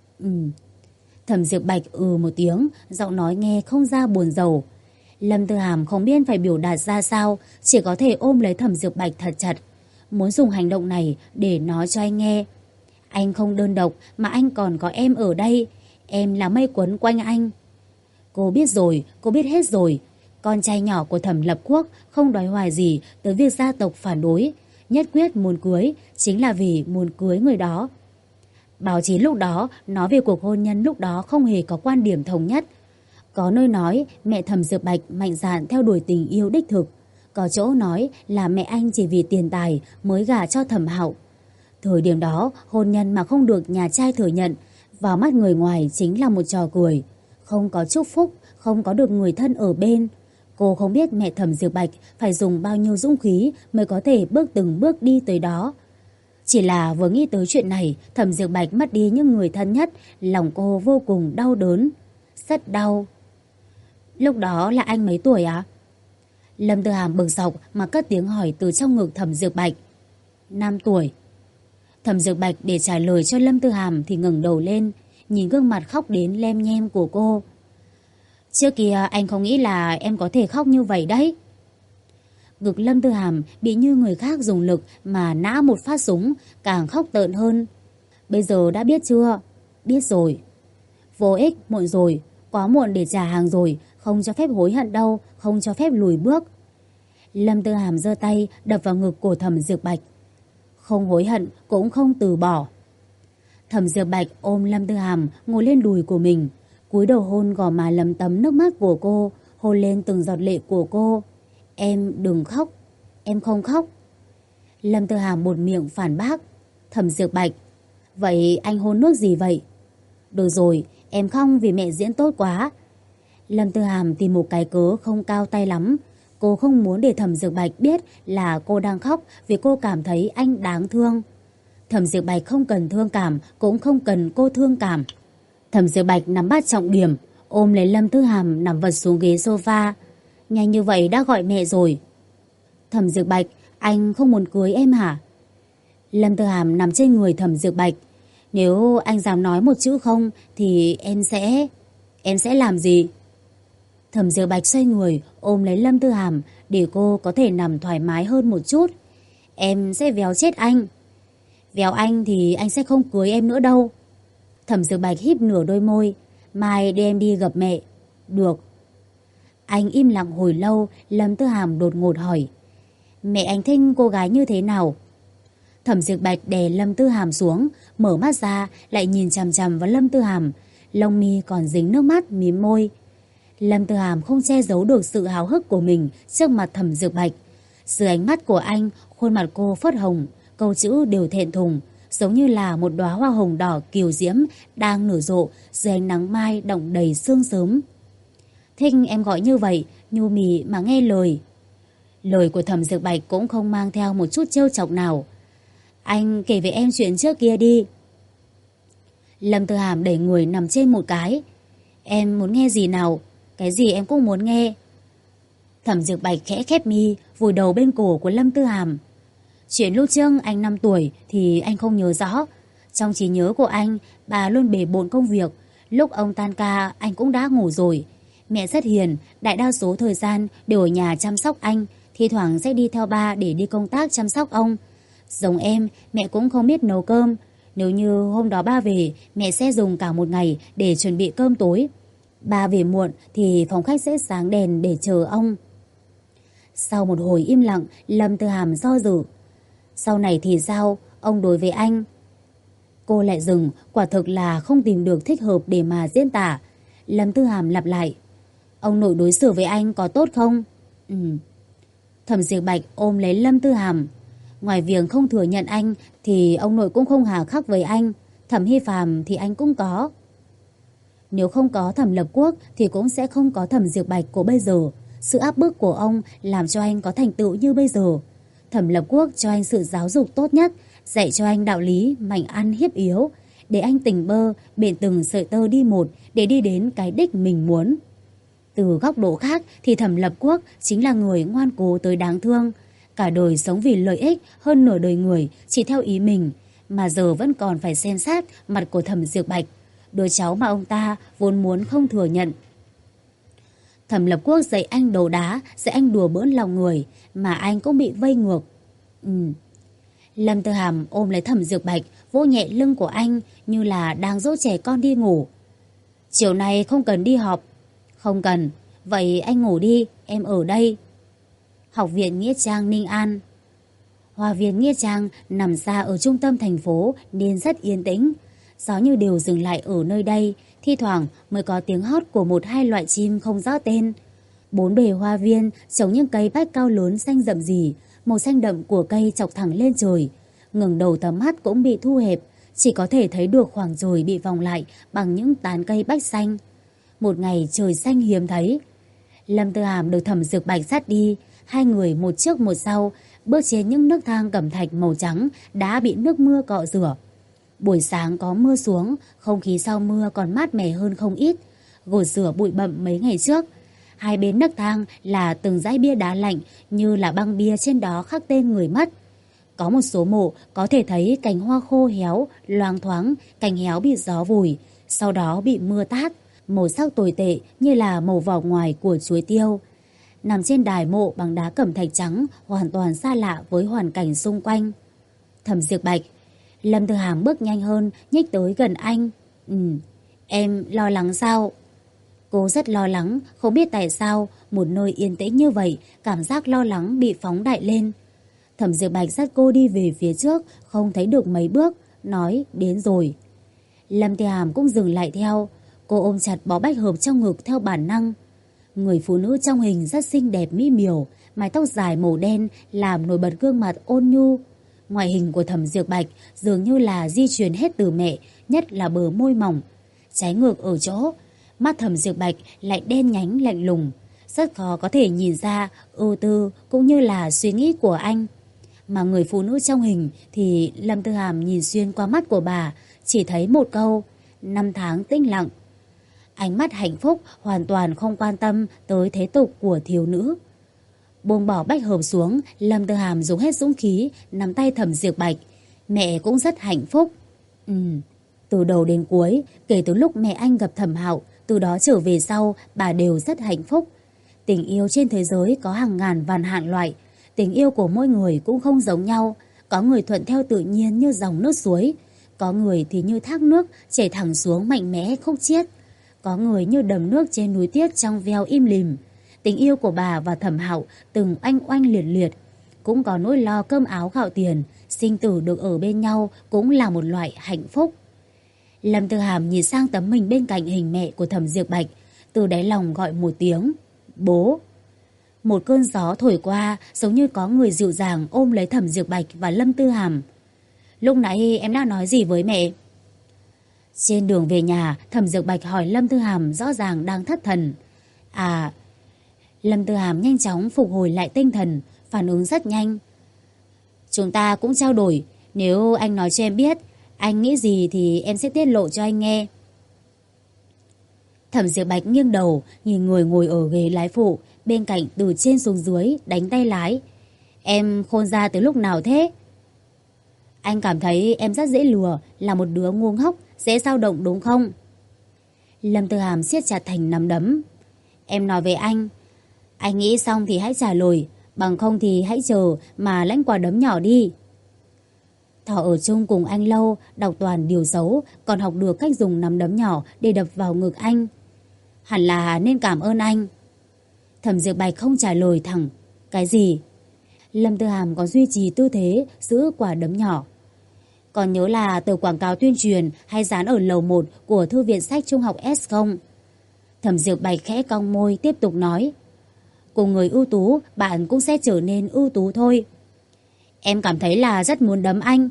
Thẩm Dược Bạch một tiếng, giọng nói nghe không ra buồn rầu. Lâm Tư Hàm không biết phải biểu đạt ra sao, chỉ có thể ôm lấy Thẩm Dược Bạch thật chặt, muốn dùng hành động này để nói cho anh nghe. Anh không đơn độc mà anh còn có em ở đây, em là mây quấn quanh anh. Cô biết rồi, cô biết hết rồi. Con trai nhỏ của Thẩm Lập Quốc không đòi hoài gì tới việc gia tộc phản đối, nhất quyết muốn cưới chính là vì muốn cưới người đó. Báo chí lúc đó nói về cuộc hôn nhân lúc đó không hề có quan điểm thống nhất. Có nơi nói mẹ Thẩm Dược Bạch mạnh dạn theo đuổi tình yêu đích thực, có chỗ nói là mẹ anh chỉ vì tiền tài mới gả cho Thẩm Hạo. Thời điểm đó, hôn nhân mà không được nhà trai thừa nhận, vào mắt người ngoài chính là một trò cười. Không có chúc phúc, không có được người thân ở bên. Cô không biết mẹ Thẩm Dược Bạch phải dùng bao nhiêu dũng khí mới có thể bước từng bước đi tới đó. Chỉ là vừa nghĩ tới chuyện này, Thẩm Dược Bạch mất đi những người thân nhất, lòng cô vô cùng đau đớn. Rất đau. Lúc đó là anh mấy tuổi ạ? Lâm Tư Hàm bực dọc mà cất tiếng hỏi từ trong ngực Thẩm Dược Bạch. 5 tuổi. Thẩm Dược Bạch để trả lời cho Lâm Tư Hàm thì ngẩng đầu lên, nhìn gương mặt khóc đến lem nhem của cô. Trước kia anh không nghĩ là em có thể khóc như vậy đấy. Ngực Lâm Tư Hàm bị như người khác dùng lực mà nã một phát súng, càng khóc tợn hơn. Bây giờ đã biết chưa? Biết rồi. Vô ích, muộn rồi, quá muộn để trả hàng rồi, không cho phép hối hận đâu, không cho phép lùi bước. Lâm Tư Hàm giơ tay đập vào ngực của Thẩm Dược Bạch. Không hối hận cũng không từ bỏ. Thẩm Dược Bạch ôm Lâm Tư Hàm ngồi lên đùi của mình, cúi đầu hôn gò má lấm tấm nước mắt của cô, hôn lên từng giọt lệ của cô. Em đừng khóc, em không khóc. Lâm Tư Hàm buột miệng phản bác. Thẩm Dược Bạch, vậy anh hôn nước gì vậy? Được rồi, em không vì mẹ diễn tốt quá. Lâm Tư Hàm tìm một cái cớ không cao tay lắm. Cô không muốn để Thẩm Dược Bạch biết là cô đang khóc vì cô cảm thấy anh đáng thương. Thẩm Dược Bạch không cần thương cảm, cũng không cần cô thương cảm. Thẩm Dược Bạch nắm bắt trọng điểm, ôm lấy Lâm Tư Hàm nằm vật xuống ghế sofa. Nhanh như vậy đã gọi mẹ rồi. Thẩm Dược Bạch, anh không muốn cưới em hả? Lâm Tư Hàm nằm trên người Thẩm Dược Bạch. Nếu anh dám nói một chữ không thì em sẽ... Em sẽ làm gì? Thẩm Dược Bạch xoay người ôm lấy Lâm Tư Hàm để cô có thể nằm thoải mái hơn một chút. Em sẽ véo chết anh. Véo anh thì anh sẽ không cưới em nữa đâu. Thẩm Dược Bạch híp nửa đôi môi. Mai đưa em đi gặp mẹ. Được. Anh im lặng hồi lâu. Lâm Tư Hàm đột ngột hỏi. Mẹ anh thích cô gái như thế nào? Thẩm Dược Bạch đè Lâm Tư Hàm xuống, mở mắt ra lại nhìn chằm chằm vào Lâm Tư Hàm, lông mi còn dính nước mắt mím môi. Lâm Tư Hàm không che giấu được sự háo hức của mình trước mặt Thẩm Dược Bạch. Dưới ánh mắt của anh, khuôn mặt cô phớt hồng, câu chữ đều thẹn thùng, giống như là một đóa hoa hồng đỏ kiều diễm đang nở rộ dưới ánh nắng mai đọng đầy sương sớm. Thích em gọi như vậy, nhu mì mà nghe lời. Lời của Thẩm Dược Bạch cũng không mang theo một chút trêu chọc nào. Anh kể với em chuyện trước kia đi. Lâm Tư Hàm đẩy người nằm trên một cái. Em muốn nghe gì nào? Cái gì em cũng muốn nghe. Thẩm Dược Bạch khẽ khép mi, vùi đầu bên cổ của Lâm Tư Hàm. Chuyện lúc trước anh 5 tuổi thì anh không nhớ rõ. Trong trí nhớ của anh, bà luôn bề bộn công việc. Lúc ông tan ca, anh cũng đã ngủ rồi. Mẹ rất hiền, đại đa số thời gian đều ở nhà chăm sóc anh, thi thoảng sẽ đi theo ba để đi công tác chăm sóc ông. Giống em, mẹ cũng không biết nấu cơm. Nếu như hôm đó ba về, mẹ sẽ dùng cả một ngày để chuẩn bị cơm tối. Ba về muộn thì phòng khách sẽ sáng đèn để chờ ông. Sau một hồi im lặng, Lâm Tư Hàm do dự. Sau này thì sao, ông đối với anh? Cô lại dừng, quả thực là không tìm được thích hợp để mà diễn tả. Lâm Tư Hàm lặp lại. Ông nội đối xử với anh có tốt không? Ừ. Thẩm Diệp Bạch ôm lấy Lâm Tư Hàm. Ngoài việc không thừa nhận anh thì ông nội cũng không hà khắc với anh. Thẩm Hy Phàm thì anh cũng có. Nếu không có Thẩm Lập Quốc thì cũng sẽ không có Thẩm Diệp Bạch của bây giờ. Sự áp bức của ông làm cho anh có thành tựu như bây giờ. Thẩm Lập Quốc cho anh sự giáo dục tốt nhất, dạy cho anh đạo lý mạnh ăn hiếp yếu, để anh tỉnh bơ, bện từng sợi tơ đi một để đi đến cái đích mình muốn. Từ góc độ khác thì Thẩm Lập Quốc chính là người ngoan cố tới đáng thương. Cả đời sống vì lợi ích, hơn nửa đời người chỉ theo ý mình, mà giờ vẫn còn phải xem xét mặt của Thẩm Diệp Bạch, đứa cháu mà ông ta vốn muốn không thừa nhận. Thẩm Lập Quốc dạy anh đấu đá, dạy anh đùa bỡn lòng người, mà anh cũng bị vây ngược. Lâm Tư Hàm ôm lấy Thẩm Diệp Bạch, vỗ nhẹ lưng của anh như là đang dỗ trẻ con đi ngủ. Chiều nay không cần đi họp. Không cần, vậy anh ngủ đi, em ở đây. Học viện Nghĩa Trang Ninh An. Hoa viên Nghĩa Trang nằm xa ở trung tâm thành phố nên rất yên tĩnh. Gió như đều dừng lại ở nơi đây, thi thoảng mới có tiếng hót của một hai loại chim không rõ tên. Bốn bề hoa viên trồng những cây bách cao lớn xanh rậm rì, màu xanh đậm của cây chọc thẳng lên trời. Ngẩng đầu tầm mắt cũng bị thu hẹp, chỉ có thể thấy được khoảng trời bị vòng lại bằng những tán cây bách xanh. Một ngày trời xanh hiếm thấy. Lâm Tư Hàm được Thẩm Dược Bạch dắt đi, hai người một trước một sau, bước trên những nấc thang cẩm thạch màu trắng đã bị nước mưa cọ rửa. Buổi sáng có mưa xuống, không khí sau mưa còn mát mẻ hơn không ít, gột rửa bụi bặm mấy ngày trước. Hai bên nấc thang là từng dãy bia đá lạnh như là băng bia trên đó khắc tên người mất. Có một số mộ có thể thấy cành hoa khô héo, loang thoáng, cành héo bị gió vùi, sau đó bị mưa tát, màu sắc tồi tệ như là màu vỏ ngoài của chuối tiêu. Nằm trên đài mộ bằng đá cẩm thạch trắng, hoàn toàn xa lạ với hoàn cảnh xung quanh. Thẩm Diệp Bạch. Lâm Tư Hàm bước nhanh hơn, nhích tới gần anh. Em lo lắng sao? Cô rất lo lắng, không biết tại sao một nơi yên tĩnh như vậy, cảm giác lo lắng bị phóng đại lên. Thẩm Diệp Bạch dắt cô đi về phía trước, không thấy được mấy bước, nói đến rồi. Lâm Tư Hàm cũng dừng lại theo, cô ôm chặt bó bách hợp trong ngực theo bản năng. Người phụ nữ trong hình rất xinh đẹp mỹ miều, mái tóc dài màu đen làm nổi bật gương mặt ôn nhu. Ngoại hình của Thẩm Diệp Bạch dường như là di truyền hết từ mẹ, nhất là bờ môi mỏng. Trái ngược ở chỗ, mắt Thẩm Diệp Bạch lại đen nhánh lạnh lùng, rất khó có thể nhìn ra ưu tư cũng như là suy nghĩ của anh. Mà người phụ nữ trong hình thì Lâm Tư Hàm nhìn xuyên qua mắt của bà, chỉ thấy một câu: 5 tháng tĩnh lặng. Ánh mắt hạnh phúc hoàn toàn không quan tâm tới thế tục của thiếu nữ. Buông bỏ bách hợp xuống, Lâm Tư Hàm dùng hết dũng khí nắm tay Thẩm Diệp Bạch. Mẹ cũng rất hạnh phúc. Từ đầu đến cuối, kể từ lúc mẹ anh gặp Thẩm Hạo, từ đó trở về sau, bà đều rất hạnh phúc. Tình yêu trên thế giới có hàng ngàn vạn hạn loại, tình yêu của mỗi người cũng không giống nhau. Có người thuận theo tự nhiên như dòng nước suối, có người thì như thác nước chảy thẳng xuống mạnh mẽ không chiết, có người như đầm nước trên núi tuyết trong veo im lìm. Tình yêu của bà và Thẩm Hạo từng oanh oanh liệt liệt, cũng có nỗi lo cơm áo gạo tiền, sinh tử được ở bên nhau cũng là một loại hạnh phúc. Lâm Tư Hàm nhìn sang tấm hình bên cạnh hình mẹ của Thẩm Diệp Bạch, từ đáy lòng gọi một tiếng: bố. Một cơn gió thổi qua, giống như có người dịu dàng ôm lấy Thẩm Diệp Bạch và Lâm Tư Hàm. Lúc nãy em đã nói gì với mẹ? Trên đường về nhà, Thẩm Diệp Bạch hỏi Lâm Tư Hàm rõ ràng đang thất thần. Lâm Tư Hàm nhanh chóng phục hồi lại tinh thần, phản ứng rất nhanh. Chúng ta cũng trao đổi, nếu anh nói cho em biết, anh nghĩ gì thì em sẽ tiết lộ cho anh nghe. Thẩm Diệp Bạch nghiêng đầu, nhìn người ngồi ở ghế lái phụ, bên cạnh từ trên xuống dưới, đánh tay lái. Em khôn ra từ lúc nào thế? Anh cảm thấy em rất dễ lừa, là một đứa ngu ngốc, dễ dao động đúng không? Lâm Tư Hàm siết chặt thành nắm đấm. Em nói với anh nghĩ xong thì hãy trả lời, bằng không thì hãy chờ mà lãnh quả đấm nhỏ đi. Thỏ ở chung cùng anh lâu, đọc toàn điều xấu, còn học được cách dùng nắm đấm nhỏ để đập vào ngực anh. Hẳn là nên cảm ơn anh. Thẩm Diệp Bạch không trả lời thẳng. Cái gì? Lâm Tư Hàm còn duy trì tư thế giữ quả đấm nhỏ. Còn nhớ là tờ quảng cáo tuyên truyền hay dán ở lầu 1 của Thư viện sách Trung học S không? Thẩm Diệp Bạch khẽ cong môi tiếp tục nói. Cùng người ưu tú, bạn cũng sẽ trở nên ưu tú thôi. Em cảm thấy là rất muốn đấm anh.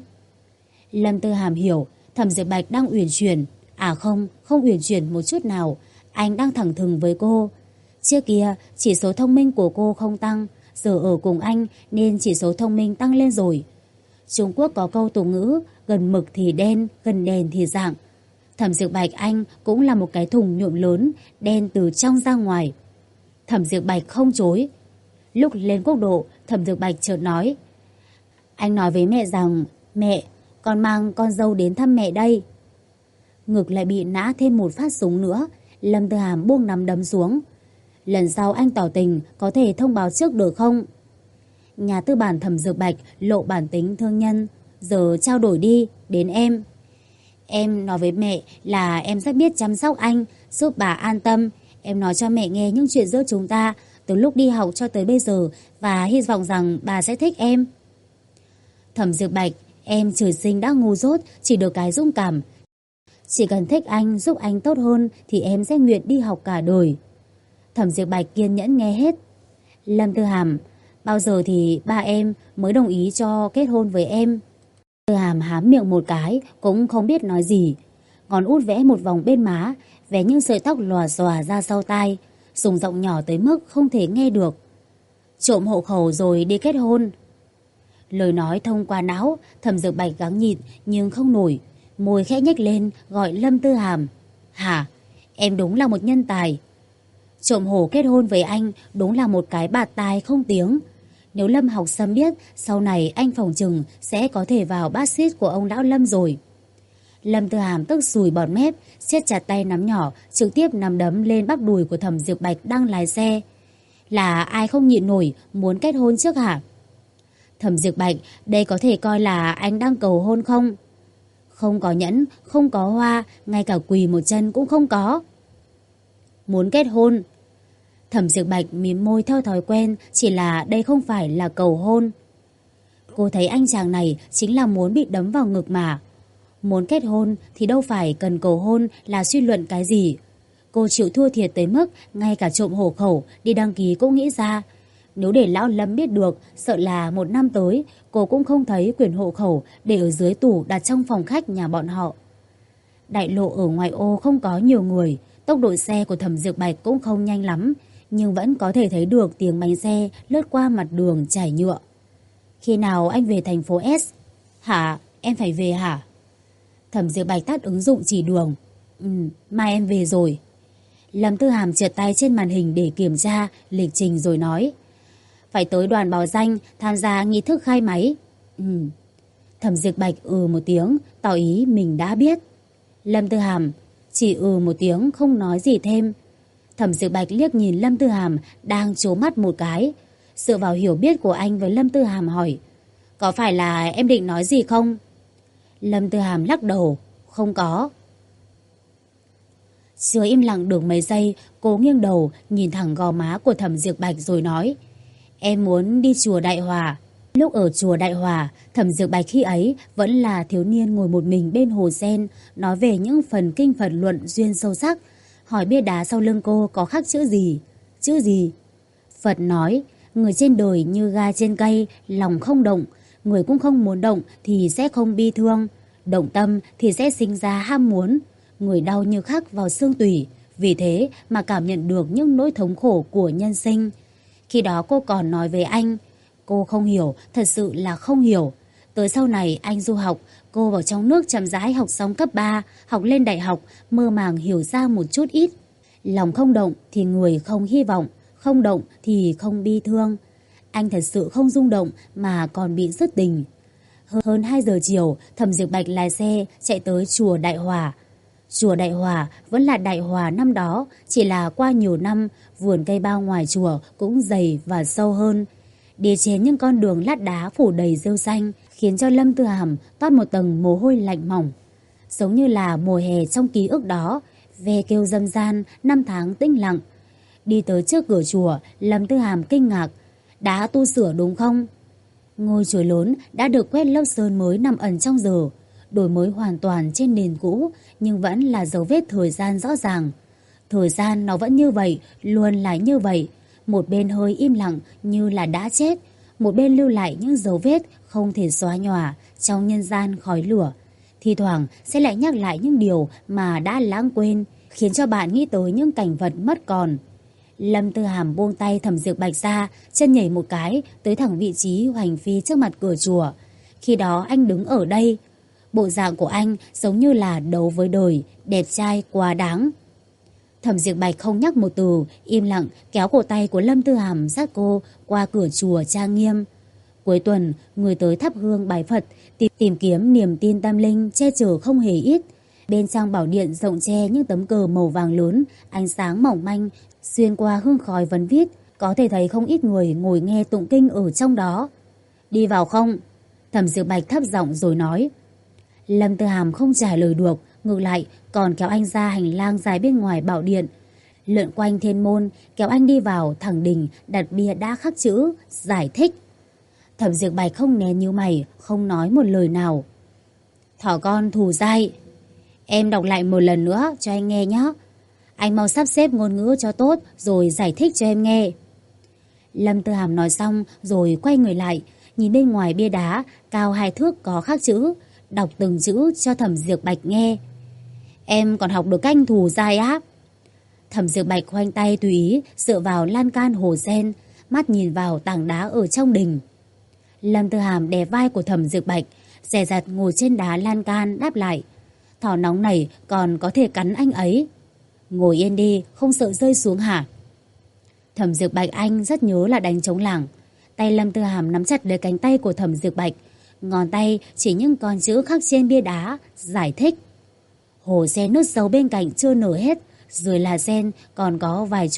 Lâm Tư Hàm hiểu Thẩm Diệp Bạch đang uyển chuyển. À không, không uyển chuyển một chút nào. Anh đang thẳng thừng với cô. Trước kia chỉ số thông minh của cô không tăng, giờ ở cùng anh nên chỉ số thông minh tăng lên rồi. Trung Quốc có câu tục ngữ, gần mực thì đen, gần đèn thì rạng. Thẩm Diệp Bạch anh cũng là một cái thùng nhuộm lớn, đen từ trong ra ngoài. Thẩm Diệp Bạch không chối. Lúc lên quốc độ, Thẩm Diệp Bạch chợt nói. Anh nói với mẹ rằng, mẹ, con mang con dâu đến thăm mẹ đây. Ngực lại bị nã thêm một phát súng nữa. Lâm Tư Hàm buông nắm đấm xuống. Lần sau anh tỏ tình có thể thông báo trước được không? Nhà tư bản Thẩm Diệp Bạch lộ bản tính thương nhân. Giờ trao đổi đi, đến em. Em nói với mẹ là em rất biết chăm sóc anh, giúp bà an tâm. Em nói cho mẹ nghe những chuyện giữa chúng ta từ lúc đi học cho tới bây giờ và hy vọng rằng bà sẽ thích em. Thẩm Diệp Bạch, em trời sinh đã ngu dốt, chỉ được cái dũng cảm. Chỉ cần thích anh, giúp anh tốt hơn thì em sẽ nguyện đi học cả đời. Thẩm Diệp Bạch kiên nhẫn nghe hết. Lâm Tư Hàm, bao giờ thì ba em mới đồng ý cho kết hôn với em? Tư Hàm hám miệng một cái, cũng không biết nói gì. Ngón út vẽ một vòng bên má, vẽ những sợi tóc lòa xòa ra sau tai, dùng giọng nhỏ tới mức không thể nghe được. Trộm hộ khẩu rồi đi kết hôn. Lời nói thông qua não, Thẩm Diệp Bạch gắng nhịn nhưng không nổi, môi khẽ nhếch lên gọi Lâm Tư Hàm. Hả? Em đúng là một nhân tài. Trộm hổ kết hôn với anh đúng là một cái bạt tai không tiếng. Nếu Lâm Học Sâm biết, sau này anh phòng trừng sẽ có thể vào bát xít của ông lão Lâm rồi. Lâm Tư Hàm tức sùi bọt mép, siết chặt tay nắm nhỏ, trực tiếp nắm đấm lên bắp đùi của Thẩm Diệp Bạch đang lái xe. Là ai không nhịn nổi muốn kết hôn trước hả? Thẩm Diệp Bạch, đây có thể coi là anh đang cầu hôn không? Không có nhẫn, không có hoa, ngay cả quỳ một chân cũng không có. Muốn kết hôn. Thẩm Diệp Bạch mím môi theo thói quen, chỉ là đây không phải là cầu hôn. Cô thấy anh chàng này chính là muốn bị đấm vào ngực mà. Muốn kết hôn thì đâu phải cần cầu hôn là suy luận cái gì. Cô chịu thua thiệt tới mức ngay cả trộm hộ khẩu đi đăng ký cũng nghĩ ra. Nếu để lão Lâm biết được, sợ là một năm tới cô cũng không thấy quyển hộ khẩu để ở dưới tủ đặt trong phòng khách nhà bọn họ. Đại lộ ở ngoại ô không có nhiều người, tốc độ xe của Thẩm Diệp Bạch cũng không nhanh lắm, nhưng vẫn có thể thấy được tiếng bánh xe lướt qua mặt đường trải nhựa. Khi nào anh về thành phố S? Hả? Em phải về hả? Thẩm Diệp Bạch tắt ứng dụng chỉ đường. Mai em về rồi. Lâm Tư Hàm trượt tay trên màn hình để kiểm tra lịch trình rồi nói. Phải tới đoàn báo danh tham gia nghi thức khai máy. Thẩm Diệp Bạch một tiếng, tỏ ý mình đã biết. Lâm Tư Hàm chỉ một tiếng không nói gì thêm. Thẩm Diệp Bạch liếc nhìn Lâm Tư Hàm đang trố mắt một cái. Dựa vào hiểu biết của anh với Lâm Tư Hàm hỏi. Có phải là em định nói gì không? Lâm Tư Hàm lắc đầu. Không có. Chưa im lặng được mấy giây, cô nghiêng đầu nhìn thẳng gò má của Thẩm Diệp Bạch rồi nói. Em muốn đi chùa Đại Hòa. Lúc ở chùa Đại Hòa, Thẩm Diệp Bạch khi ấy vẫn là thiếu niên ngồi một mình bên hồ sen, nói về những phần kinh Phật luận duyên sâu sắc. Hỏi bia đá sau lưng cô có khắc chữ gì? Chữ gì? Phật nói, người trên đời như gai trên cây, lòng không động. Người cũng không muốn động thì sẽ không bi thương. Động tâm thì sẽ sinh ra ham muốn. Người đau như khắc vào xương tủy. Vì thế mà cảm nhận được những nỗi thống khổ của nhân sinh. Khi đó cô còn nói với anh. Cô không hiểu, thật sự là không hiểu. Tới sau này anh du học, cô vào trong nước chậm rãi học xong cấp 3, học lên đại học, mơ màng hiểu ra một chút ít. Lòng không động thì người không hy vọng, không động thì không bi thương. Anh thật sự không rung động mà còn bị dứt tình. Hơn 2 giờ chiều, Thẩm Diệp Bạch lái xe chạy tới chùa Đại Hòa. Chùa Đại Hòa vẫn là Đại Hòa năm đó, chỉ là qua nhiều năm, vườn cây bao ngoài chùa cũng dày và sâu hơn. Đi trên những con đường lát đá phủ đầy rêu xanh, khiến cho Lâm Tư Hàm toát một tầng mồ hôi lạnh mỏng. Giống như là mùa hè trong ký ức đó, ve kêu râm ran, năm tháng tĩnh lặng. Đi tới trước cửa chùa, Lâm Tư Hàm kinh ngạc. Đã tu sửa đúng không? Ngôi chùa lớn đã được quét lớp sơn mới nằm ẩn trong giờ, đổi mới hoàn toàn trên nền cũ, nhưng vẫn là dấu vết thời gian rõ ràng. Thời gian nó vẫn như vậy, luôn là như vậy. Một bên hơi im lặng như là đã chết, một bên lưu lại những dấu vết không thể xóa nhòa trong nhân gian khói lửa. Thi thoảng sẽ lại nhắc lại những điều mà đã lãng quên, khiến cho bạn nghĩ tới những cảnh vật mất còn. Lâm Tư Hàm buông tay Thẩm Diệp Bạch ra, chân nhảy một cái tới thẳng vị trí hoành phi trước mặt cửa chùa. Khi đó anh đứng ở đây, bộ dạng của anh giống như là đấu với đời, đẹp trai quá đáng. Thẩm Diệp Bạch không nhắc một từ, im lặng kéo cổ tay của Lâm Tư Hàm dắt cô qua cửa chùa trang nghiêm. Cuối tuần, người tới thắp hương bái Phật, tìm kiếm niềm tin tâm linh che chở không hề ít. Bên trong bảo điện rộng che những tấm cờ màu vàng lớn, ánh sáng mỏng manh xuyên qua hương khói vấn vít, có thể thấy không ít người ngồi nghe tụng kinh ở trong đó. Đi vào không? Thẩm Diệp Bạch thấp giọng rồi nói. Lâm Tư Hàm không trả lời được, ngược lại còn kéo anh ra hành lang dài bên ngoài bảo điện, lượn quanh thiên môn, kéo anh đi vào thẳng đình đặt bia đã khắc chữ giải thích. Thẩm Diệp Bạch không nén nhíu mày, không nói một lời nào. Thỏ con thù dai. Em đọc lại một lần nữa cho anh nghe nhé. Anh mau sắp xếp ngôn ngữ cho tốt rồi giải thích cho em nghe. Lâm Tư Hàm nói xong rồi quay người lại, nhìn bên ngoài bia đá cao 2 thước có khắc chữ, đọc từng chữ cho Thẩm Diệp Bạch nghe. Em còn học được cách thù dai áp. Thẩm Diệp Bạch khoanh tay tùy ý dựa vào lan can hồ sen, mắt nhìn vào tảng đá ở trong đình. Lâm Tư Hàm đè vai của Thẩm Diệp Bạch, dè dặt ngồi trên đá lan can đáp lại. Thỏ nóng này còn có thể cắn anh ấy. Ngồi yên đi, không sợ rơi xuống hả? Thẩm Diệp Bạch anh rất nhớ là đánh trống lảng. Tay Lâm Tư Hàm nắm chặt lấy cánh tay của Thẩm Diệp Bạch, ngón tay chỉ những con chữ khắc trên bia đá, giải thích. Hồ sen nút sâu bên cạnh chưa nở hết, dưới là sen còn có vài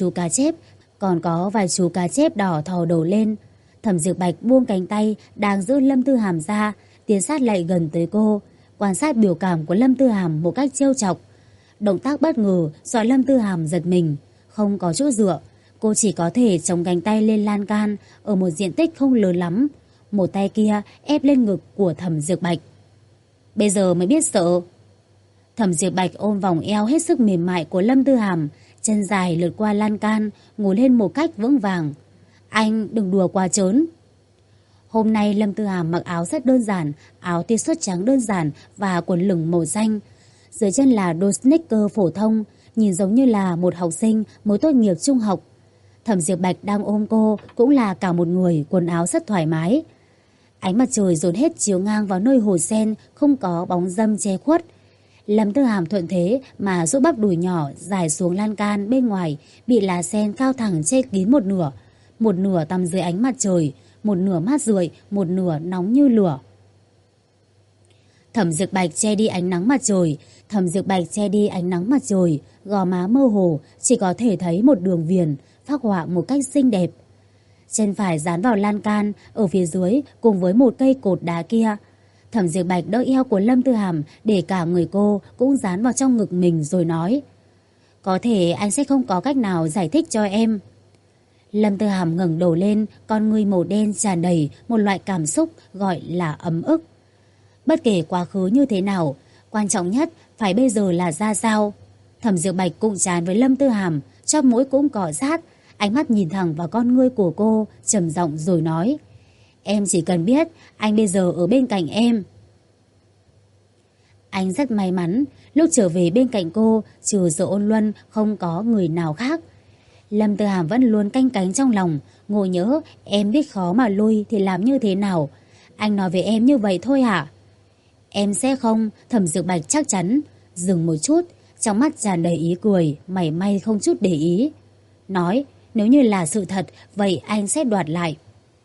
chú cá chép đỏ thò đầu lên. Thẩm Diệp Bạch buông cánh tay đang giữ Lâm Tư Hàm ra, tiến sát lại gần tới cô, quan sát biểu cảm của Lâm Tư Hàm một cách trêu chọc. Động tác bất ngờ dọa Lâm Tư Hàm giật mình, không có chỗ dựa, cô chỉ có thể chống cánh tay lên lan can ở một diện tích không lớn lắm, một tay kia ép lên ngực của Thẩm Diệp Bạch. Bây giờ mới biết sợ. Thẩm Diệp Bạch ôm vòng eo hết sức mềm mại của Lâm Tư Hàm, chân dài lướt qua lan can, ngồi lên một cách vững vàng. Anh đừng đùa quá trớn. Hôm nay Lâm Tư Hàm mặc áo rất đơn giản, áo t-shirt trắng đơn giản và quần lửng màu xanh. Dưới chân là đôi sneaker phổ thông, nhìn giống như là một học sinh mới tốt nghiệp trung học. Thẩm Diệp Bạch đang ôm cô cũng là cả một người, quần áo rất thoải mái. Ánh mặt trời dồn hết chiếu ngang vào nơi hồ sen không có bóng râm che khuất. Lâm Tư Hàm thuận thế mà giúp bắp đùi nhỏ dài xuống lan can bên ngoài bị lá sen cao thẳng che kín một nửa tăm dưới ánh mặt trời, một nửa mát rượi, một nửa nóng như lửa. Thẩm Diệp Bạch che đi ánh nắng mặt trời, gò má mơ hồ, chỉ có thể thấy một đường viền phác họa một cách xinh đẹp. Chân phải dán vào lan can, ở phía dưới cùng với một cây cột đá kia. Thẩm Diệp Bạch đỡ eo của Lâm Tư Hàm để cả người cô cũng dán vào trong ngực mình rồi nói. Có thể anh sẽ không có cách nào giải thích cho em. Lâm Tư Hàm ngẩng đầu lên, con ngươi màu đen tràn đầy một loại cảm xúc gọi là ấm ức. Bất kể quá khứ như thế nào, quan trọng nhất phải bây giờ là ra sao. Thẩm Diệp Bạch cũng chán với Lâm Tư Hàm, chóp mũi cũng cọ sát, ánh mắt nhìn thẳng vào con ngươi của cô, trầm giọng rồi nói. Em chỉ cần biết anh bây giờ ở bên cạnh em. Anh rất may mắn, lúc trở về bên cạnh cô, trừ Dợ Ôn Luân không có người nào khác. Lâm Tư Hàm vẫn luôn canh cánh trong lòng, ngồi nhớ em biết khó mà lui thì làm như thế nào. Anh nói với em như vậy thôi hả? Em sẽ không, Thẩm Diệp Bạch chắc chắn. Dừng một chút, Trong mắt tràn đầy ý cười, mảy may không chút để ý. Nói, nếu như là sự thật, vậy anh sẽ đoạt lại.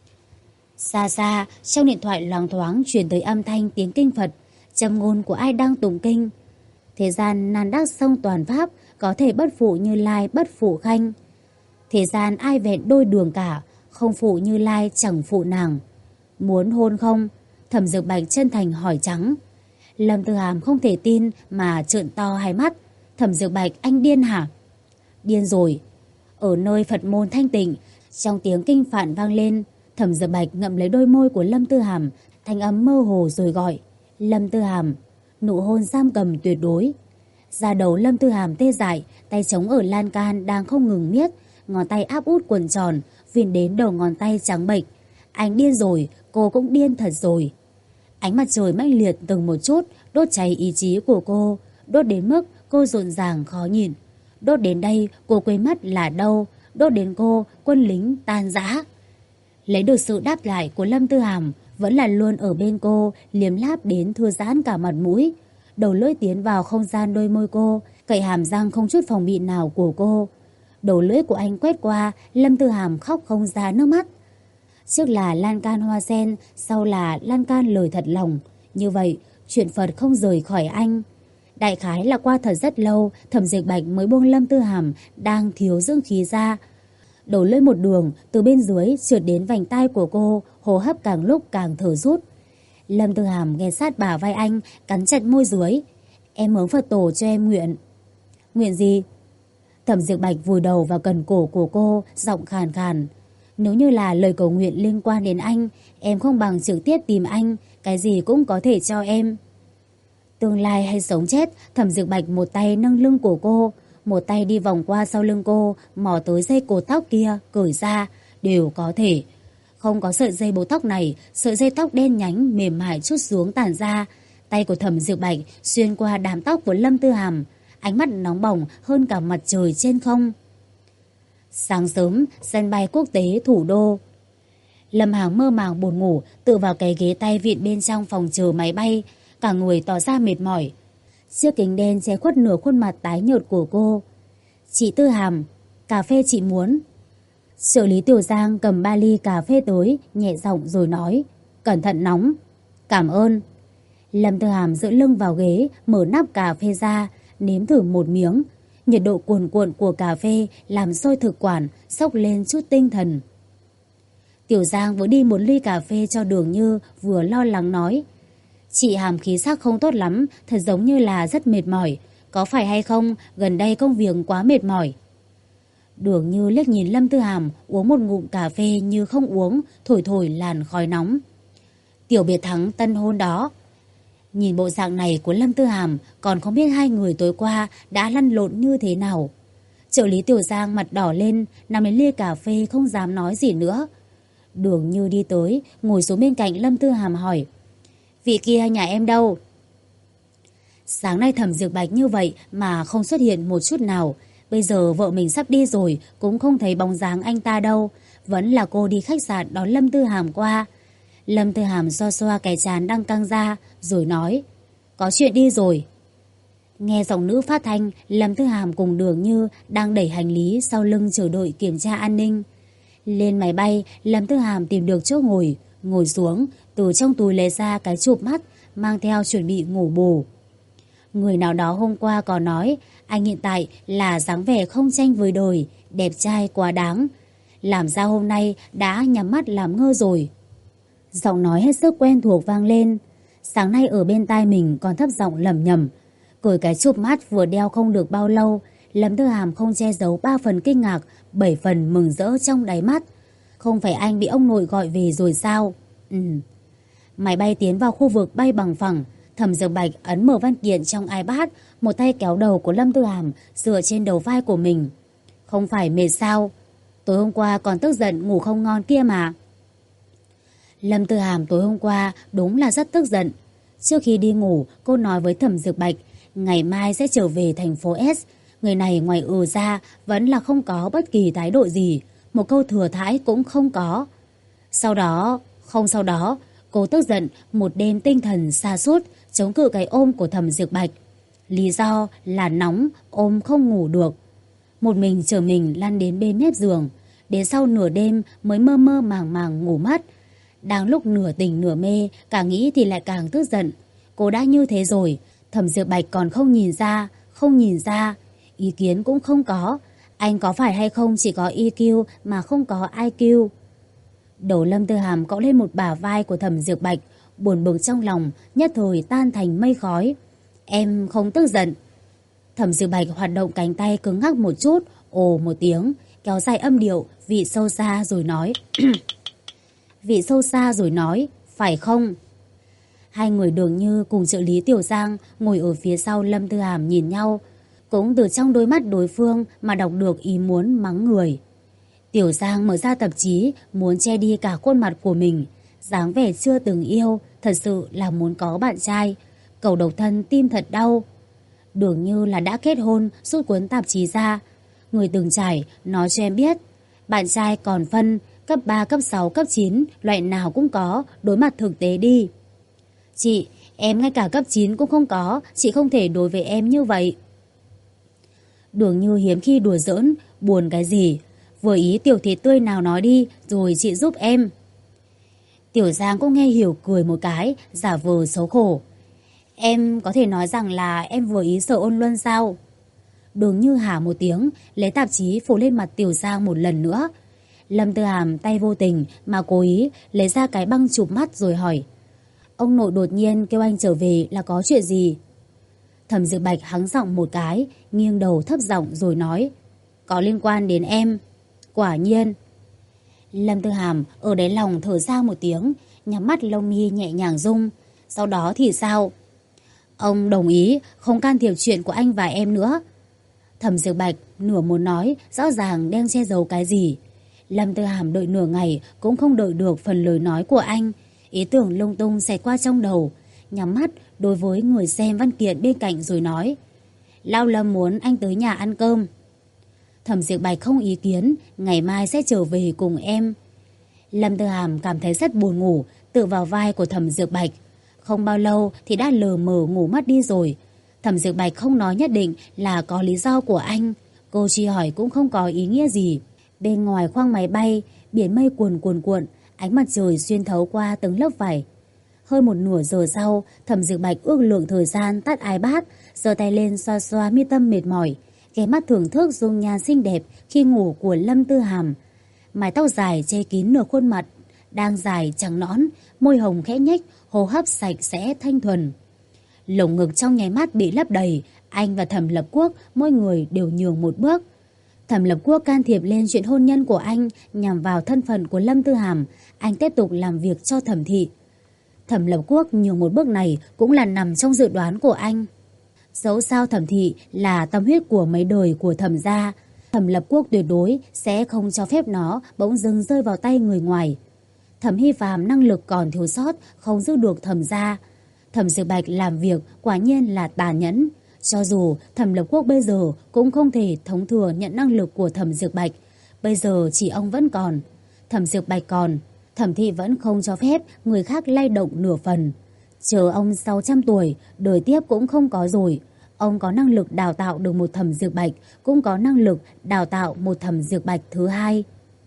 Xa xa, trong điện thoại loáng thoáng truyền tới âm thanh tiếng kinh Phật, trầm ngôn của ai đang tụng kinh. Thế gian nan đắc song toàn pháp, có thể bất phụ Như Lai bất phụ Khanh. Thế gian ai vẹn đôi đường cả, không phụ Như Lai chẳng phụ nàng. Muốn hôn không? Thẩm Dược Bạch chân thành hỏi trắng. Lâm Tư Hàm không thể tin mà trợn to hai mắt. Thẩm Dược Bạch, anh điên hả? Điên rồi. Ở nơi Phật môn thanh tịnh, trong tiếng kinh phạn vang lên, Thẩm Dược Bạch ngậm lấy đôi môi của Lâm Tư Hàm, thanh âm mơ hồ rồi gọi. Lâm Tư Hàm, nụ hôn giam cầm tuyệt đối. Da đầu Lâm Tư Hàm tê dại, tay chống ở lan can đang không ngừng miết, ngón tay áp út quần tròn, viền đến đầu ngón tay trắng bệch. Anh điên rồi, cô cũng điên thật rồi. Ánh mặt trời mãnh liệt từng một chút, đốt cháy ý chí của cô, đốt đến mức cô rộn ràng khó nhìn. Đốt đến đây, cô quên mất là đâu, đốt đến cô, quân lính tan rã. Lấy được sự đáp lại của Lâm Tư Hàm, vẫn là luôn ở bên cô, liếm láp đến thư giãn cả mặt mũi. Đầu lưỡi tiến vào không gian đôi môi cô, cậy hàm răng không chút phòng bị nào của cô. Đầu lưỡi của anh quét qua, Lâm Tư Hàm khóc không ra nước mắt. Trước là lan can hoa sen, sau là lan can lời thật lòng. Như vậy, chuyện Phật không rời khỏi anh. Đại khái là qua thật rất lâu, Thẩm Dịch Bạch mới buông Lâm Tư Hàm đang thiếu dưỡng khí ra. Đầu lưỡi một đường, từ bên dưới trượt đến vành tai của cô, hô hấp càng lúc càng thở rút. Lâm Tư Hàm nghe sát bả vai anh, cắn chặt môi dưới. Em hướng Phật tổ cho em nguyện. Nguyện gì? Thẩm Diệp Bạch vùi đầu vào cần cổ của cô, giọng khàn khàn. Nếu như là lời cầu nguyện liên quan đến anh, em không bằng trực tiếp tìm anh, cái gì cũng có thể cho em. Tương lai hay sống chết, Thẩm Diệp Bạch một tay nâng lưng của cô, một tay đi vòng qua sau lưng cô, mò tới dây cột tóc kia, cởi ra, đều có thể. Không có sợi dây buộc tóc này, sợi dây tóc đen nhánh mềm mại chút xuống tản ra. Tay của Thẩm Diệp Bạch xuyên qua đám tóc của Lâm Tư Hàm, ánh mắt nóng bỏng hơn cả mặt trời trên không. Sáng sớm, sân bay quốc tế thủ đô. Lâm Hằng mơ màng buồn ngủ, tựa vào cái ghế tay vịn bên trong phòng chờ máy bay, cả người tỏ ra mệt mỏi. Chiếc kính đen che khuất nửa khuôn mặt tái nhợt của cô. Chị Tư Hàm, cà phê chị muốn. Trợ lý Tiểu Giang cầm 3 ly cà phê tới, nhẹ giọng rồi nói. Cẩn thận nóng. Cảm ơn. Lâm Tư Hàm dựa lưng vào ghế, mở nắp cà phê ra, nếm thử một miếng. Nhiệt độ cuồn cuộn của cà phê làm sôi thực quản, xốc lên chút tinh thần. Tiểu Giang vừa đi một ly cà phê cho Đường Như, vừa lo lắng nói. Chị Hàm khí sắc không tốt lắm, thật giống như là rất mệt mỏi. Có phải hay không, gần đây công việc quá mệt mỏi. Đường Như liếc nhìn Lâm Tư Hàm, uống một ngụm cà phê như không uống, thổi thổi làn khói nóng. Tiểu biệt thắng tân hôn đó. Nhìn bộ dạng này của Lâm Tư Hàm, còn không biết hai người tối qua đã lăn lộn như thế nào. Trợ lý Tiểu Giang mặt đỏ lên, nằm lên ly cà phê không dám nói gì nữa. Đường Như đi tới, ngồi xuống bên cạnh Lâm Tư Hàm hỏi. Vị kia nhà em đâu? Sáng nay Thẩm Diệp Bạch như vậy mà không xuất hiện một chút nào. Bây giờ vợ mình sắp đi rồi, cũng không thấy bóng dáng anh ta đâu. Vẫn là cô đi khách sạn đón Lâm Tư Hàm qua. Lâm Tư Hàm xoa xoa cái trán đang căng ra, rồi nói. Có chuyện đi rồi. Nghe giọng nữ phát thanh, Lâm Tư Hàm cùng Đường Như đang đẩy hành lý sau lưng chờ đợi kiểm tra an ninh. Lên máy bay, Lâm Tư Hàm tìm được chỗ ngồi xuống, từ trong túi lấy ra cái chụp mắt, mang theo chuẩn bị ngủ bù. Người nào đó hôm qua có nói, anh hiện tại là dáng vẻ không tranh với đời, đẹp trai quá đáng. Làm ra hôm nay đã nhắm mắt làm ngơ rồi. Giọng nói hết sức quen thuộc vang lên. Sáng nay ở bên tai mình còn thấp giọng lẩm nhẩm. Cởi cái chụp mắt vừa đeo không được bao lâu, Lâm Tư Hàm không che giấu 3 phần kinh ngạc, 7 phần mừng rỡ trong đáy mắt. Không phải anh bị ông nội gọi về rồi sao? Máy bay tiến vào khu vực bay bằng phẳng. Thẩm Dược Bạch ấn mở văn kiện trong iPad, một tay kéo đầu của Lâm Tư Hàm dựa trên đầu vai của mình. Không phải mệt sao? Tối hôm qua còn tức giận ngủ không ngon kia mà. Lâm Tư Hàm tối hôm qua đúng là rất tức giận. Trước khi đi ngủ, cô nói với Thẩm Dược Bạch ngày mai sẽ trở về thành phố S. Người này ngoài ra vẫn là không có bất kỳ thái độ gì, một câu thừa thãi cũng không có. Sau đó, cô tức giận một đêm tinh thần sa sút chống cự cái ôm của Thẩm Dược Bạch. Lý do là nóng, ôm không ngủ được. Một mình chở mình lăn đến bên mép giường. Đến sau nửa đêm mới mơ mơ màng màng ngủ mất. Đang lúc nửa tỉnh nửa mê, càng nghĩ thì lại càng tức giận. Cô đã như thế rồi, Thẩm Diệp Bạch còn không nhìn ra, không nhìn ra. Ý kiến cũng không có. Anh có phải hay không chỉ có EQ mà không có IQ. Đầu Lâm Tư Hàm cõng lên một bả vai của Thẩm Diệp Bạch, buồn bực trong lòng, nhất thời tan thành mây khói. Em không tức giận. Thẩm Diệp Bạch hoạt động cánh tay cứng ngắc một chút, ồ một tiếng, kéo dài âm điệu, vị sâu xa rồi nói. Vị sâu xa rồi nói, phải không? Hai người Đường Như cùng trợ lý Tiểu Giang ngồi ở phía sau Lâm Tư Hàm nhìn nhau, cũng từ trong đôi mắt đối phương mà đọc được ý muốn mắng người. Tiểu Giang mở ra tạp chí, muốn che đi cả khuôn mặt của mình, dáng vẻ chưa từng yêu, thật sự là muốn có bạn trai. Cậu độc thân tim thật đau. Đường Như là đã kết hôn, rút cuốn tạp chí ra. Người từng trải nói cho em biết, bạn trai còn phân cấp 3, cấp 6, cấp 9, loại nào cũng có, đối mặt thực tế đi. Chị, em ngay cả cấp 9 cũng không có, chị không thể đối với em như vậy. Đường Như hiếm khi đùa giỡn, buồn cái gì. Vừa ý tiểu thịt tươi nào nói đi, rồi chị giúp em. Tiểu Giang cũng nghe hiểu cười một cái, giả vờ xấu khổ. Em có thể nói rằng là em vừa ý Sở Ôn Luân sao? Đường Như hả một tiếng, lấy tạp chí phủ lên mặt Tiểu Giang một lần nữa. Lâm Tư Hàm tay vô tình mà cố ý lấy ra cái băng chụp mắt rồi hỏi. Ông nội đột nhiên kêu anh trở về là có chuyện gì? Thẩm Diệp Bạch hắng giọng một cái, nghiêng đầu thấp giọng rồi nói. Có liên quan đến em. Quả nhiên. Lâm Tư Hàm ở đáy lòng thở ra một tiếng, nhắm mắt lông mi nhẹ nhàng rung. Sau đó thì sao? Ông đồng ý không can thiệp chuyện của anh và em nữa. Thẩm Diệp Bạch nửa muốn nói, rõ ràng đang che giấu cái gì. Lâm Tư Hàm đợi nửa ngày cũng không đợi được phần lời nói của anh. Ý tưởng lung tung xẹt qua trong đầu, nhắm mắt đối với người xem văn kiện bên cạnh rồi nói. Lao Lâm muốn anh tới nhà ăn cơm. Thẩm Diệp Bạch không ý kiến, ngày mai sẽ trở về cùng em. Lâm Tư Hàm cảm thấy rất buồn ngủ, tựa vào vai của Thẩm Diệp Bạch. Không bao lâu thì đã lờ mờ ngủ mất đi rồi. Thẩm Diệp Bạch không nói nhất định là có lý do của anh. Cô chỉ hỏi cũng không có ý nghĩa gì. Bên ngoài khoang máy bay, biển mây cuồn, ánh mặt trời xuyên thấu qua từng lớp vải. Hơn một nửa giờ sau, Thẩm Diệp Bạch ước lượng thời gian tắt iPad, giơ tay lên xoa xoa mi tâm mệt mỏi, ghé mắt thưởng thức dung nhan xinh đẹp khi ngủ của Lâm Tư Hàm. Mái tóc dài che kín nửa khuôn mặt, đang dài trắng nõn, môi hồng khẽ nhếch, hô hấp sạch sẽ thanh thuần. Lồng ngực trong nháy mắt bị lấp đầy, anh và Thẩm Lập Quốc mỗi người đều nhường một bước. Thẩm Lập Quốc can thiệp lên chuyện hôn nhân của anh nhằm vào thân phận của Lâm Tư Hàm, anh tiếp tục làm việc cho Thẩm thị. Thẩm Lập Quốc nhường một bước này cũng là nằm trong dự đoán của anh. Dẫu sao Thẩm thị là tâm huyết của mấy đời của Thẩm gia, Thẩm Lập Quốc tuyệt đối sẽ không cho phép nó bỗng dưng rơi vào tay người ngoài. Thẩm Hy Phàm năng lực còn thiếu sót, không giữ được Thẩm gia. Thẩm Diệp Bạch làm việc quả nhiên là tàn nhẫn. Cho dù Thẩm Lập Quốc bây giờ cũng không thể thống thừa nhận năng lực của Thẩm Diệp Bạch. Bây giờ chỉ ông vẫn còn, Thẩm Diệp Bạch còn, Thẩm thị vẫn không cho phép người khác lay động nửa phần. Chờ ông 600 tuổi, đời tiếp cũng không có rồi. Ông có năng lực đào tạo được một Thẩm Diệp Bạch, cũng có năng lực đào tạo một Thẩm Diệp Bạch thứ hai.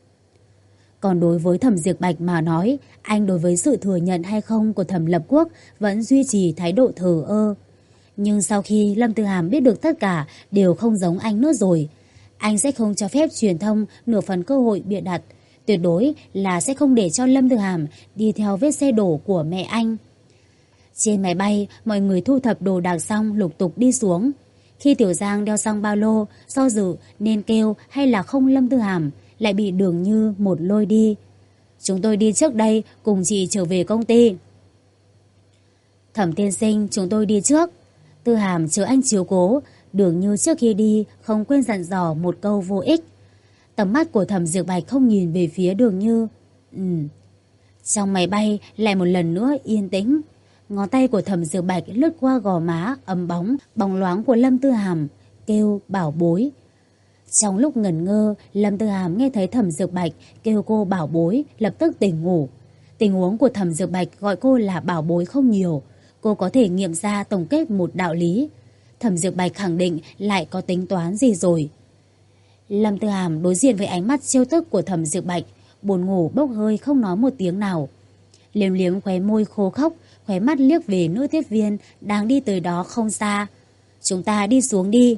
Còn đối với Thẩm Diệp Bạch mà nói, anh đối với sự thừa nhận hay không của Thẩm Lập Quốc vẫn duy trì thái độ thờ ơ. Nhưng sau khi Lâm Tư Hàm biết được tất cả đều không giống anh nữa rồi, anh sẽ không cho phép truyền thông nửa phần cơ hội bịa đặt. Tuyệt đối là sẽ không để cho Lâm Tư Hàm đi theo vết xe đổ của mẹ anh. Trên máy bay, mọi người thu thập đồ đạc xong lục tục đi xuống. Khi Tiểu Giang đeo xong ba lô, do dự nên kêu hay là không Lâm Tư Hàm, lại bị Đường Như một lôi đi. Chúng tôi đi trước đây, cùng chị trở về công ty. Thẩm tiên sinh, chúng tôi đi trước. Tư Hàm chờ anh chiếu cố. Đường Như trước khi đi không quên dặn dò một câu vô ích. Tầm mắt của Thẩm Diệp Bạch không nhìn về phía Đường Như. Trong máy bay lại một lần nữa yên tĩnh. Ngón tay của Thẩm Diệp Bạch lướt qua gò má ấm bóng, bóng loáng của Lâm Tư Hàm, kêu bảo bối. Trong lúc ngẩn ngơ, Lâm Tư Hàm nghe thấy Thẩm Diệp Bạch kêu cô bảo bối, lập tức tỉnh ngủ. Tình huống của Thẩm Diệp Bạch gọi cô là bảo bối không nhiều. Cô có thể nghiệm ra tổng kết một đạo lý. Thẩm Dược Bạch khẳng định lại có tính toán gì rồi. Lâm Tư Hàm đối diện với ánh mắt trêu tức của Thẩm Dược Bạch, buồn ngủ bốc hơi không nói một tiếng nào. Liếm liếm khóe môi khô khốc, khóe mắt liếc về nữ tiếp viên đang đi tới đó không xa. Chúng ta đi xuống đi.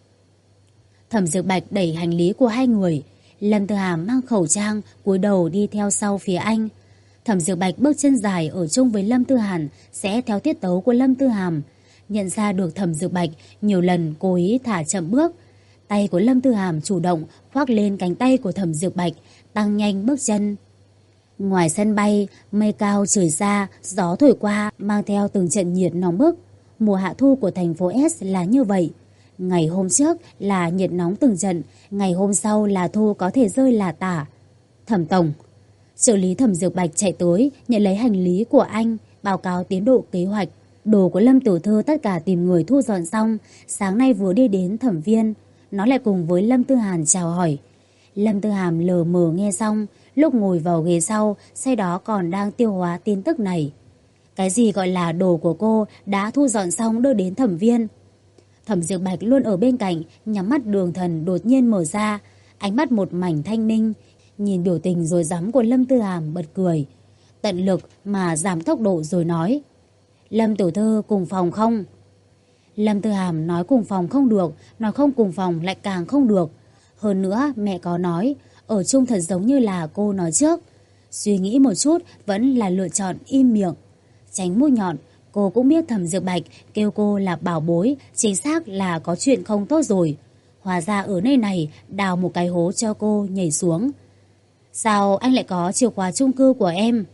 Thẩm Dược Bạch đẩy hành lý của hai người. Lâm Tư Hàm mang khẩu trang, cúi đầu đi theo sau phía anh. Thẩm Dược Bạch bước chân dài ở chung với Lâm Tư Hàn sẽ theo tiết tấu của Lâm Tư Hàm. Nhận ra được Thẩm Dược Bạch nhiều lần cố ý thả chậm bước. Tay của Lâm Tư Hàm chủ động khoác lên cánh tay của Thẩm Dược Bạch, tăng nhanh bước chân. Ngoài sân bay, mây cao trời xa, gió thổi qua mang theo từng trận nhiệt nóng bức. Mùa hạ thu của thành phố S là như vậy. Ngày hôm trước là nhiệt nóng từng trận, ngày hôm sau là thu có thể rơi là tả. Thẩm tổng. Trợ lý Thẩm Dược Bạch chạy tới nhận lấy hành lý của anh, báo cáo tiến độ kế hoạch. Đồ của Lâm tiểu thư tất cả tìm người thu dọn xong, sáng nay vừa đi đến thẩm viên. Nó lại cùng với Lâm Tư Hàn chào hỏi. Lâm Tư Hàm lờ mờ nghe xong, lúc ngồi vào ghế sau, sau đó còn đang tiêu hóa tin tức này. Cái gì gọi là đồ của cô đã thu dọn xong đưa đến thẩm viên? Thẩm Dược Bạch luôn ở bên cạnh, nhắm mắt đường thần đột nhiên mở ra, ánh mắt một mảnh thanh minh, nhìn biểu tình rồi rắm của Lâm Tư Hàm bật cười. Tận lực mà giảm tốc độ rồi nói. Lâm tiểu thư cùng phòng không? Lâm Tư Hàm nói cùng phòng không được, nói không cùng phòng lại càng không được. Hơn nữa mẹ có nói, ở chung thật giống như là cô nói trước. Suy nghĩ một chút vẫn là lựa chọn im miệng. Tránh mũi nhọn, cô cũng biết Thẩm Dược Bạch kêu cô là bảo bối, chính xác là có chuyện không tốt rồi. Hóa ra ở nơi này đào một cái hố cho cô nhảy xuống. Sao anh lại có chìa khóa chung cư của em?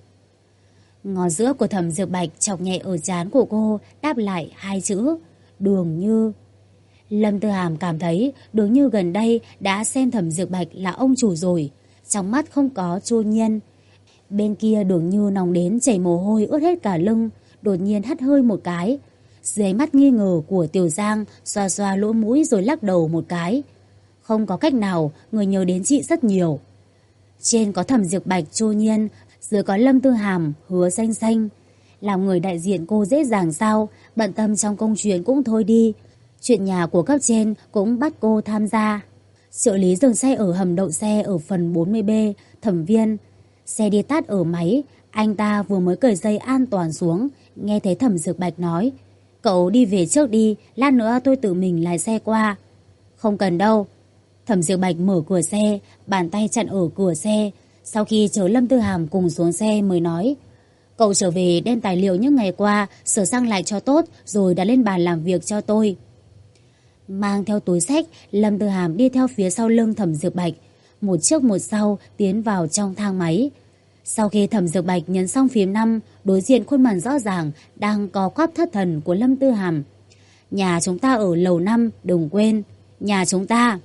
Ngón giữa của Thẩm Dược Bạch chọc nhẹ ở trán của cô, đáp lại hai chữ Đường Như. Lâm Tư Hàm cảm thấy Đường Như gần đây đã xem Thẩm Dược Bạch là ông chủ rồi, trong mắt không có Chu Nhiên. Bên kia Đường Như nóng đến chảy mồ hôi ướt hết cả lưng, đột nhiên hắt hơi một cái. Dưới mắt nghi ngờ của Tiểu Giang, xoa xoa lỗ mũi rồi lắc đầu một cái. Không có cách nào, người nhớ đến chị rất nhiều. Trên có Thẩm Dược Bạch, Chu Nhiên, dưới có Lâm Tư Hàm, Hứa Xanh Xanh. Làm người đại diện cô dễ dàng sao, bận tâm trong công chuyện cũng thôi đi. Chuyện nhà của cấp trên cũng bắt cô tham gia. Trợ lý dừng xe ở hầm đậu xe ở phần 40B, thẩm viên. Xe đi tắt ở máy, anh ta vừa mới cởi dây an toàn xuống, nghe thấy Thẩm Dược Bạch nói. Cậu đi về trước đi, lát nữa tôi tự mình lái xe qua. Không cần đâu. Thẩm Dược Bạch mở cửa xe, bàn tay chặn ở cửa xe. Sau khi chờ Lâm Tư Hàm cùng xuống xe mới nói. Cậu trở về đem tài liệu những ngày qua, sửa sang lại cho tốt, rồi đặt lên bàn làm việc cho tôi. Mang theo túi xách, Lâm Tư Hàm đi theo phía sau lưng Thẩm Dược Bạch, một trước một sau tiến vào trong thang máy. Sau khi Thẩm Dược Bạch nhấn xong phím 5, đối diện khuôn mặt rõ ràng đang có quắp thất thần của Lâm Tư Hàm. Nhà chúng ta ở lầu 5, đừng quên, nhà chúng ta.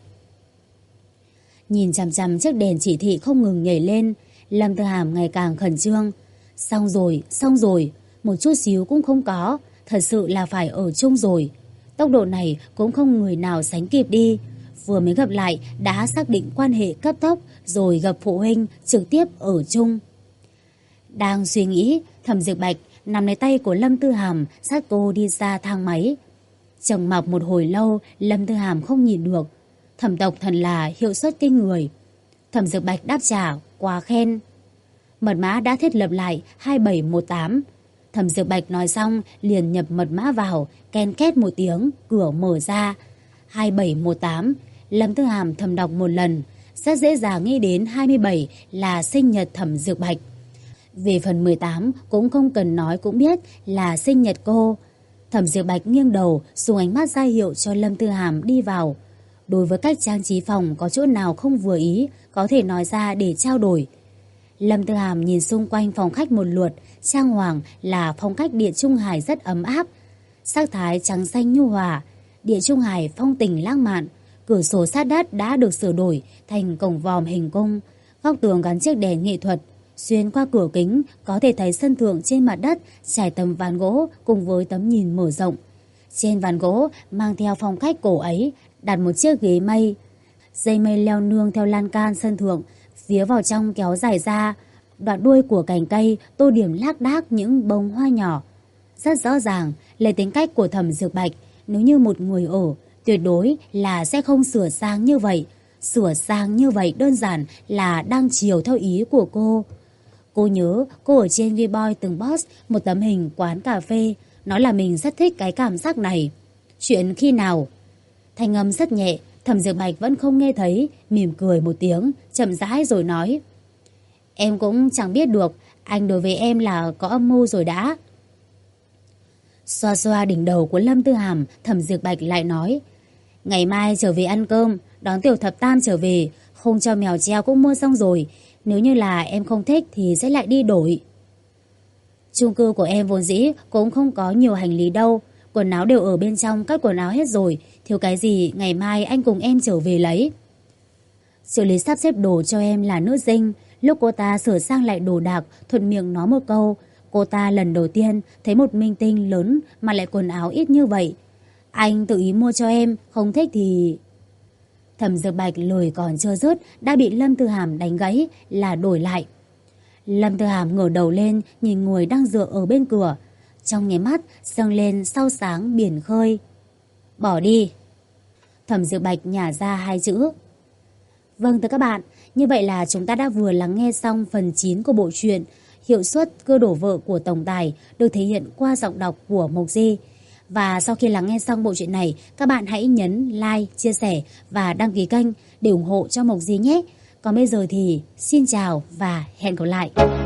Nhìn chằm chằm chiếc đèn chỉ thị không ngừng nhảy lên, Lâm Tư Hàm ngày càng khẩn trương. Xong rồi, một chút xíu cũng không có, thật sự là phải ở chung rồi. Tốc độ này cũng không người nào sánh kịp đi. Vừa mới gặp lại đã xác định quan hệ cấp tốc, rồi gặp phụ huynh trực tiếp ở chung. Đang suy nghĩ, Thẩm Dược Bạch nắm lấy tay của Lâm Tư Hàm sát cô đi ra thang máy. Trầm mặc một hồi lâu, Lâm Tư Hàm không nhìn được. Thẩm tộc thật là hiệu suất kinh người. Thẩm Dược Bạch đáp trả, quá khen. Mật mã đã thiết lập lại 2718. Thẩm Dược Bạch nói xong liền nhập mật mã vào, ken két một tiếng, cửa mở ra. 2718, Lâm Tư Hàm thầm đọc một lần, rất dễ dàng nghĩ đến 27 là sinh nhật Thẩm Dược Bạch. Về phần 18 cũng không cần nói cũng biết là sinh nhật cô. Thẩm Dược Bạch nghiêng đầu, dùng ánh mắt ra hiệu cho Lâm Tư Hàm đi vào. Đối với cách trang trí phòng có chỗ nào không vừa ý, có thể nói ra để trao đổi. Lâm Tư Hàm nhìn xung quanh phòng khách một lượt, trang hoàng là phong cách Địa Trung Hải rất ấm áp. Sắc thái trắng xanh nhu hòa, Địa Trung Hải phong tình lãng mạn. Cửa sổ sát đất đã được sửa đổi thành cổng vòm hình cung, góc tường gắn chiếc đèn nghệ thuật. Xuyên qua cửa kính có thể thấy sân thượng trên mặt đất trải tấm ván gỗ cùng với tấm nhìn mở rộng. Trên ván gỗ mang theo phong cách cổ ấy đặt một chiếc ghế mây. Dây mây leo nương theo lan can sân thượng, phía vào trong kéo dài ra. Đoạn đuôi của cành cây tô điểm lác đác những bông hoa nhỏ. Rất rõ ràng, lấy tính cách của Thẩm Dược Bạch, Nếu như một người ở, tuyệt đối là sẽ không sửa sang như vậy. Sửa sang như vậy đơn giản là đang chiều theo ý của cô. Cô nhớ cô ở trên Vboy từng post một tấm hình quán cà phê, nói là mình rất thích cái cảm giác này. Chuyện khi nào? Thanh âm rất nhẹ, Thẩm Diệp Bạch vẫn không nghe thấy, mỉm cười một tiếng, chậm rãi rồi nói. Em cũng chẳng biết được, anh đối với em là có âm mưu rồi đã. Xoa xoa đỉnh đầu của Lâm Tư Hàm, Thẩm Diệp Bạch lại nói. Ngày mai trở về ăn cơm, đón Tiểu Thập Tam trở về, không cho mèo treo cũng mua xong rồi. Nếu như là em không thích thì sẽ lại đi đổi. Chung cư của em vốn dĩ cũng không có nhiều hành lý đâu. Quần áo đều ở bên trong cất quần áo hết rồi. Thiếu cái gì ngày mai anh cùng em trở về lấy. Trợ lý sắp xếp đồ cho em là nữ Dinh. Lúc cô ta sửa sang lại đồ đạc, thuận miệng nói một câu. Cô ta lần đầu tiên thấy một minh tinh lớn mà lại quần áo ít như vậy. Anh tự ý mua cho em, không thích thì... Thẩm Dược Bạch lời còn chưa dứt đã bị Lâm Tư Hàm đánh gãy là đổi lại. Lâm Tư Hàm ngửa đầu lên nhìn người đang dựa ở bên cửa. Trong nháy mắt dâng lên sao sáng biển khơi. Bỏ đi. Thẩm Dược Bạch nhả ra hai chữ. Vâng thưa các bạn, như vậy là chúng ta đã vừa lắng nghe xong phần 9 của bộ truyện Hiệu suất cưa đổ vợ của tổng tài được thể hiện qua giọng đọc của Mộc Di. Và sau khi lắng nghe xong bộ truyện này, các bạn hãy nhấn like, chia sẻ và đăng ký kênh để ủng hộ cho Mộc Di nhé. Còn bây giờ thì xin chào và hẹn gặp lại.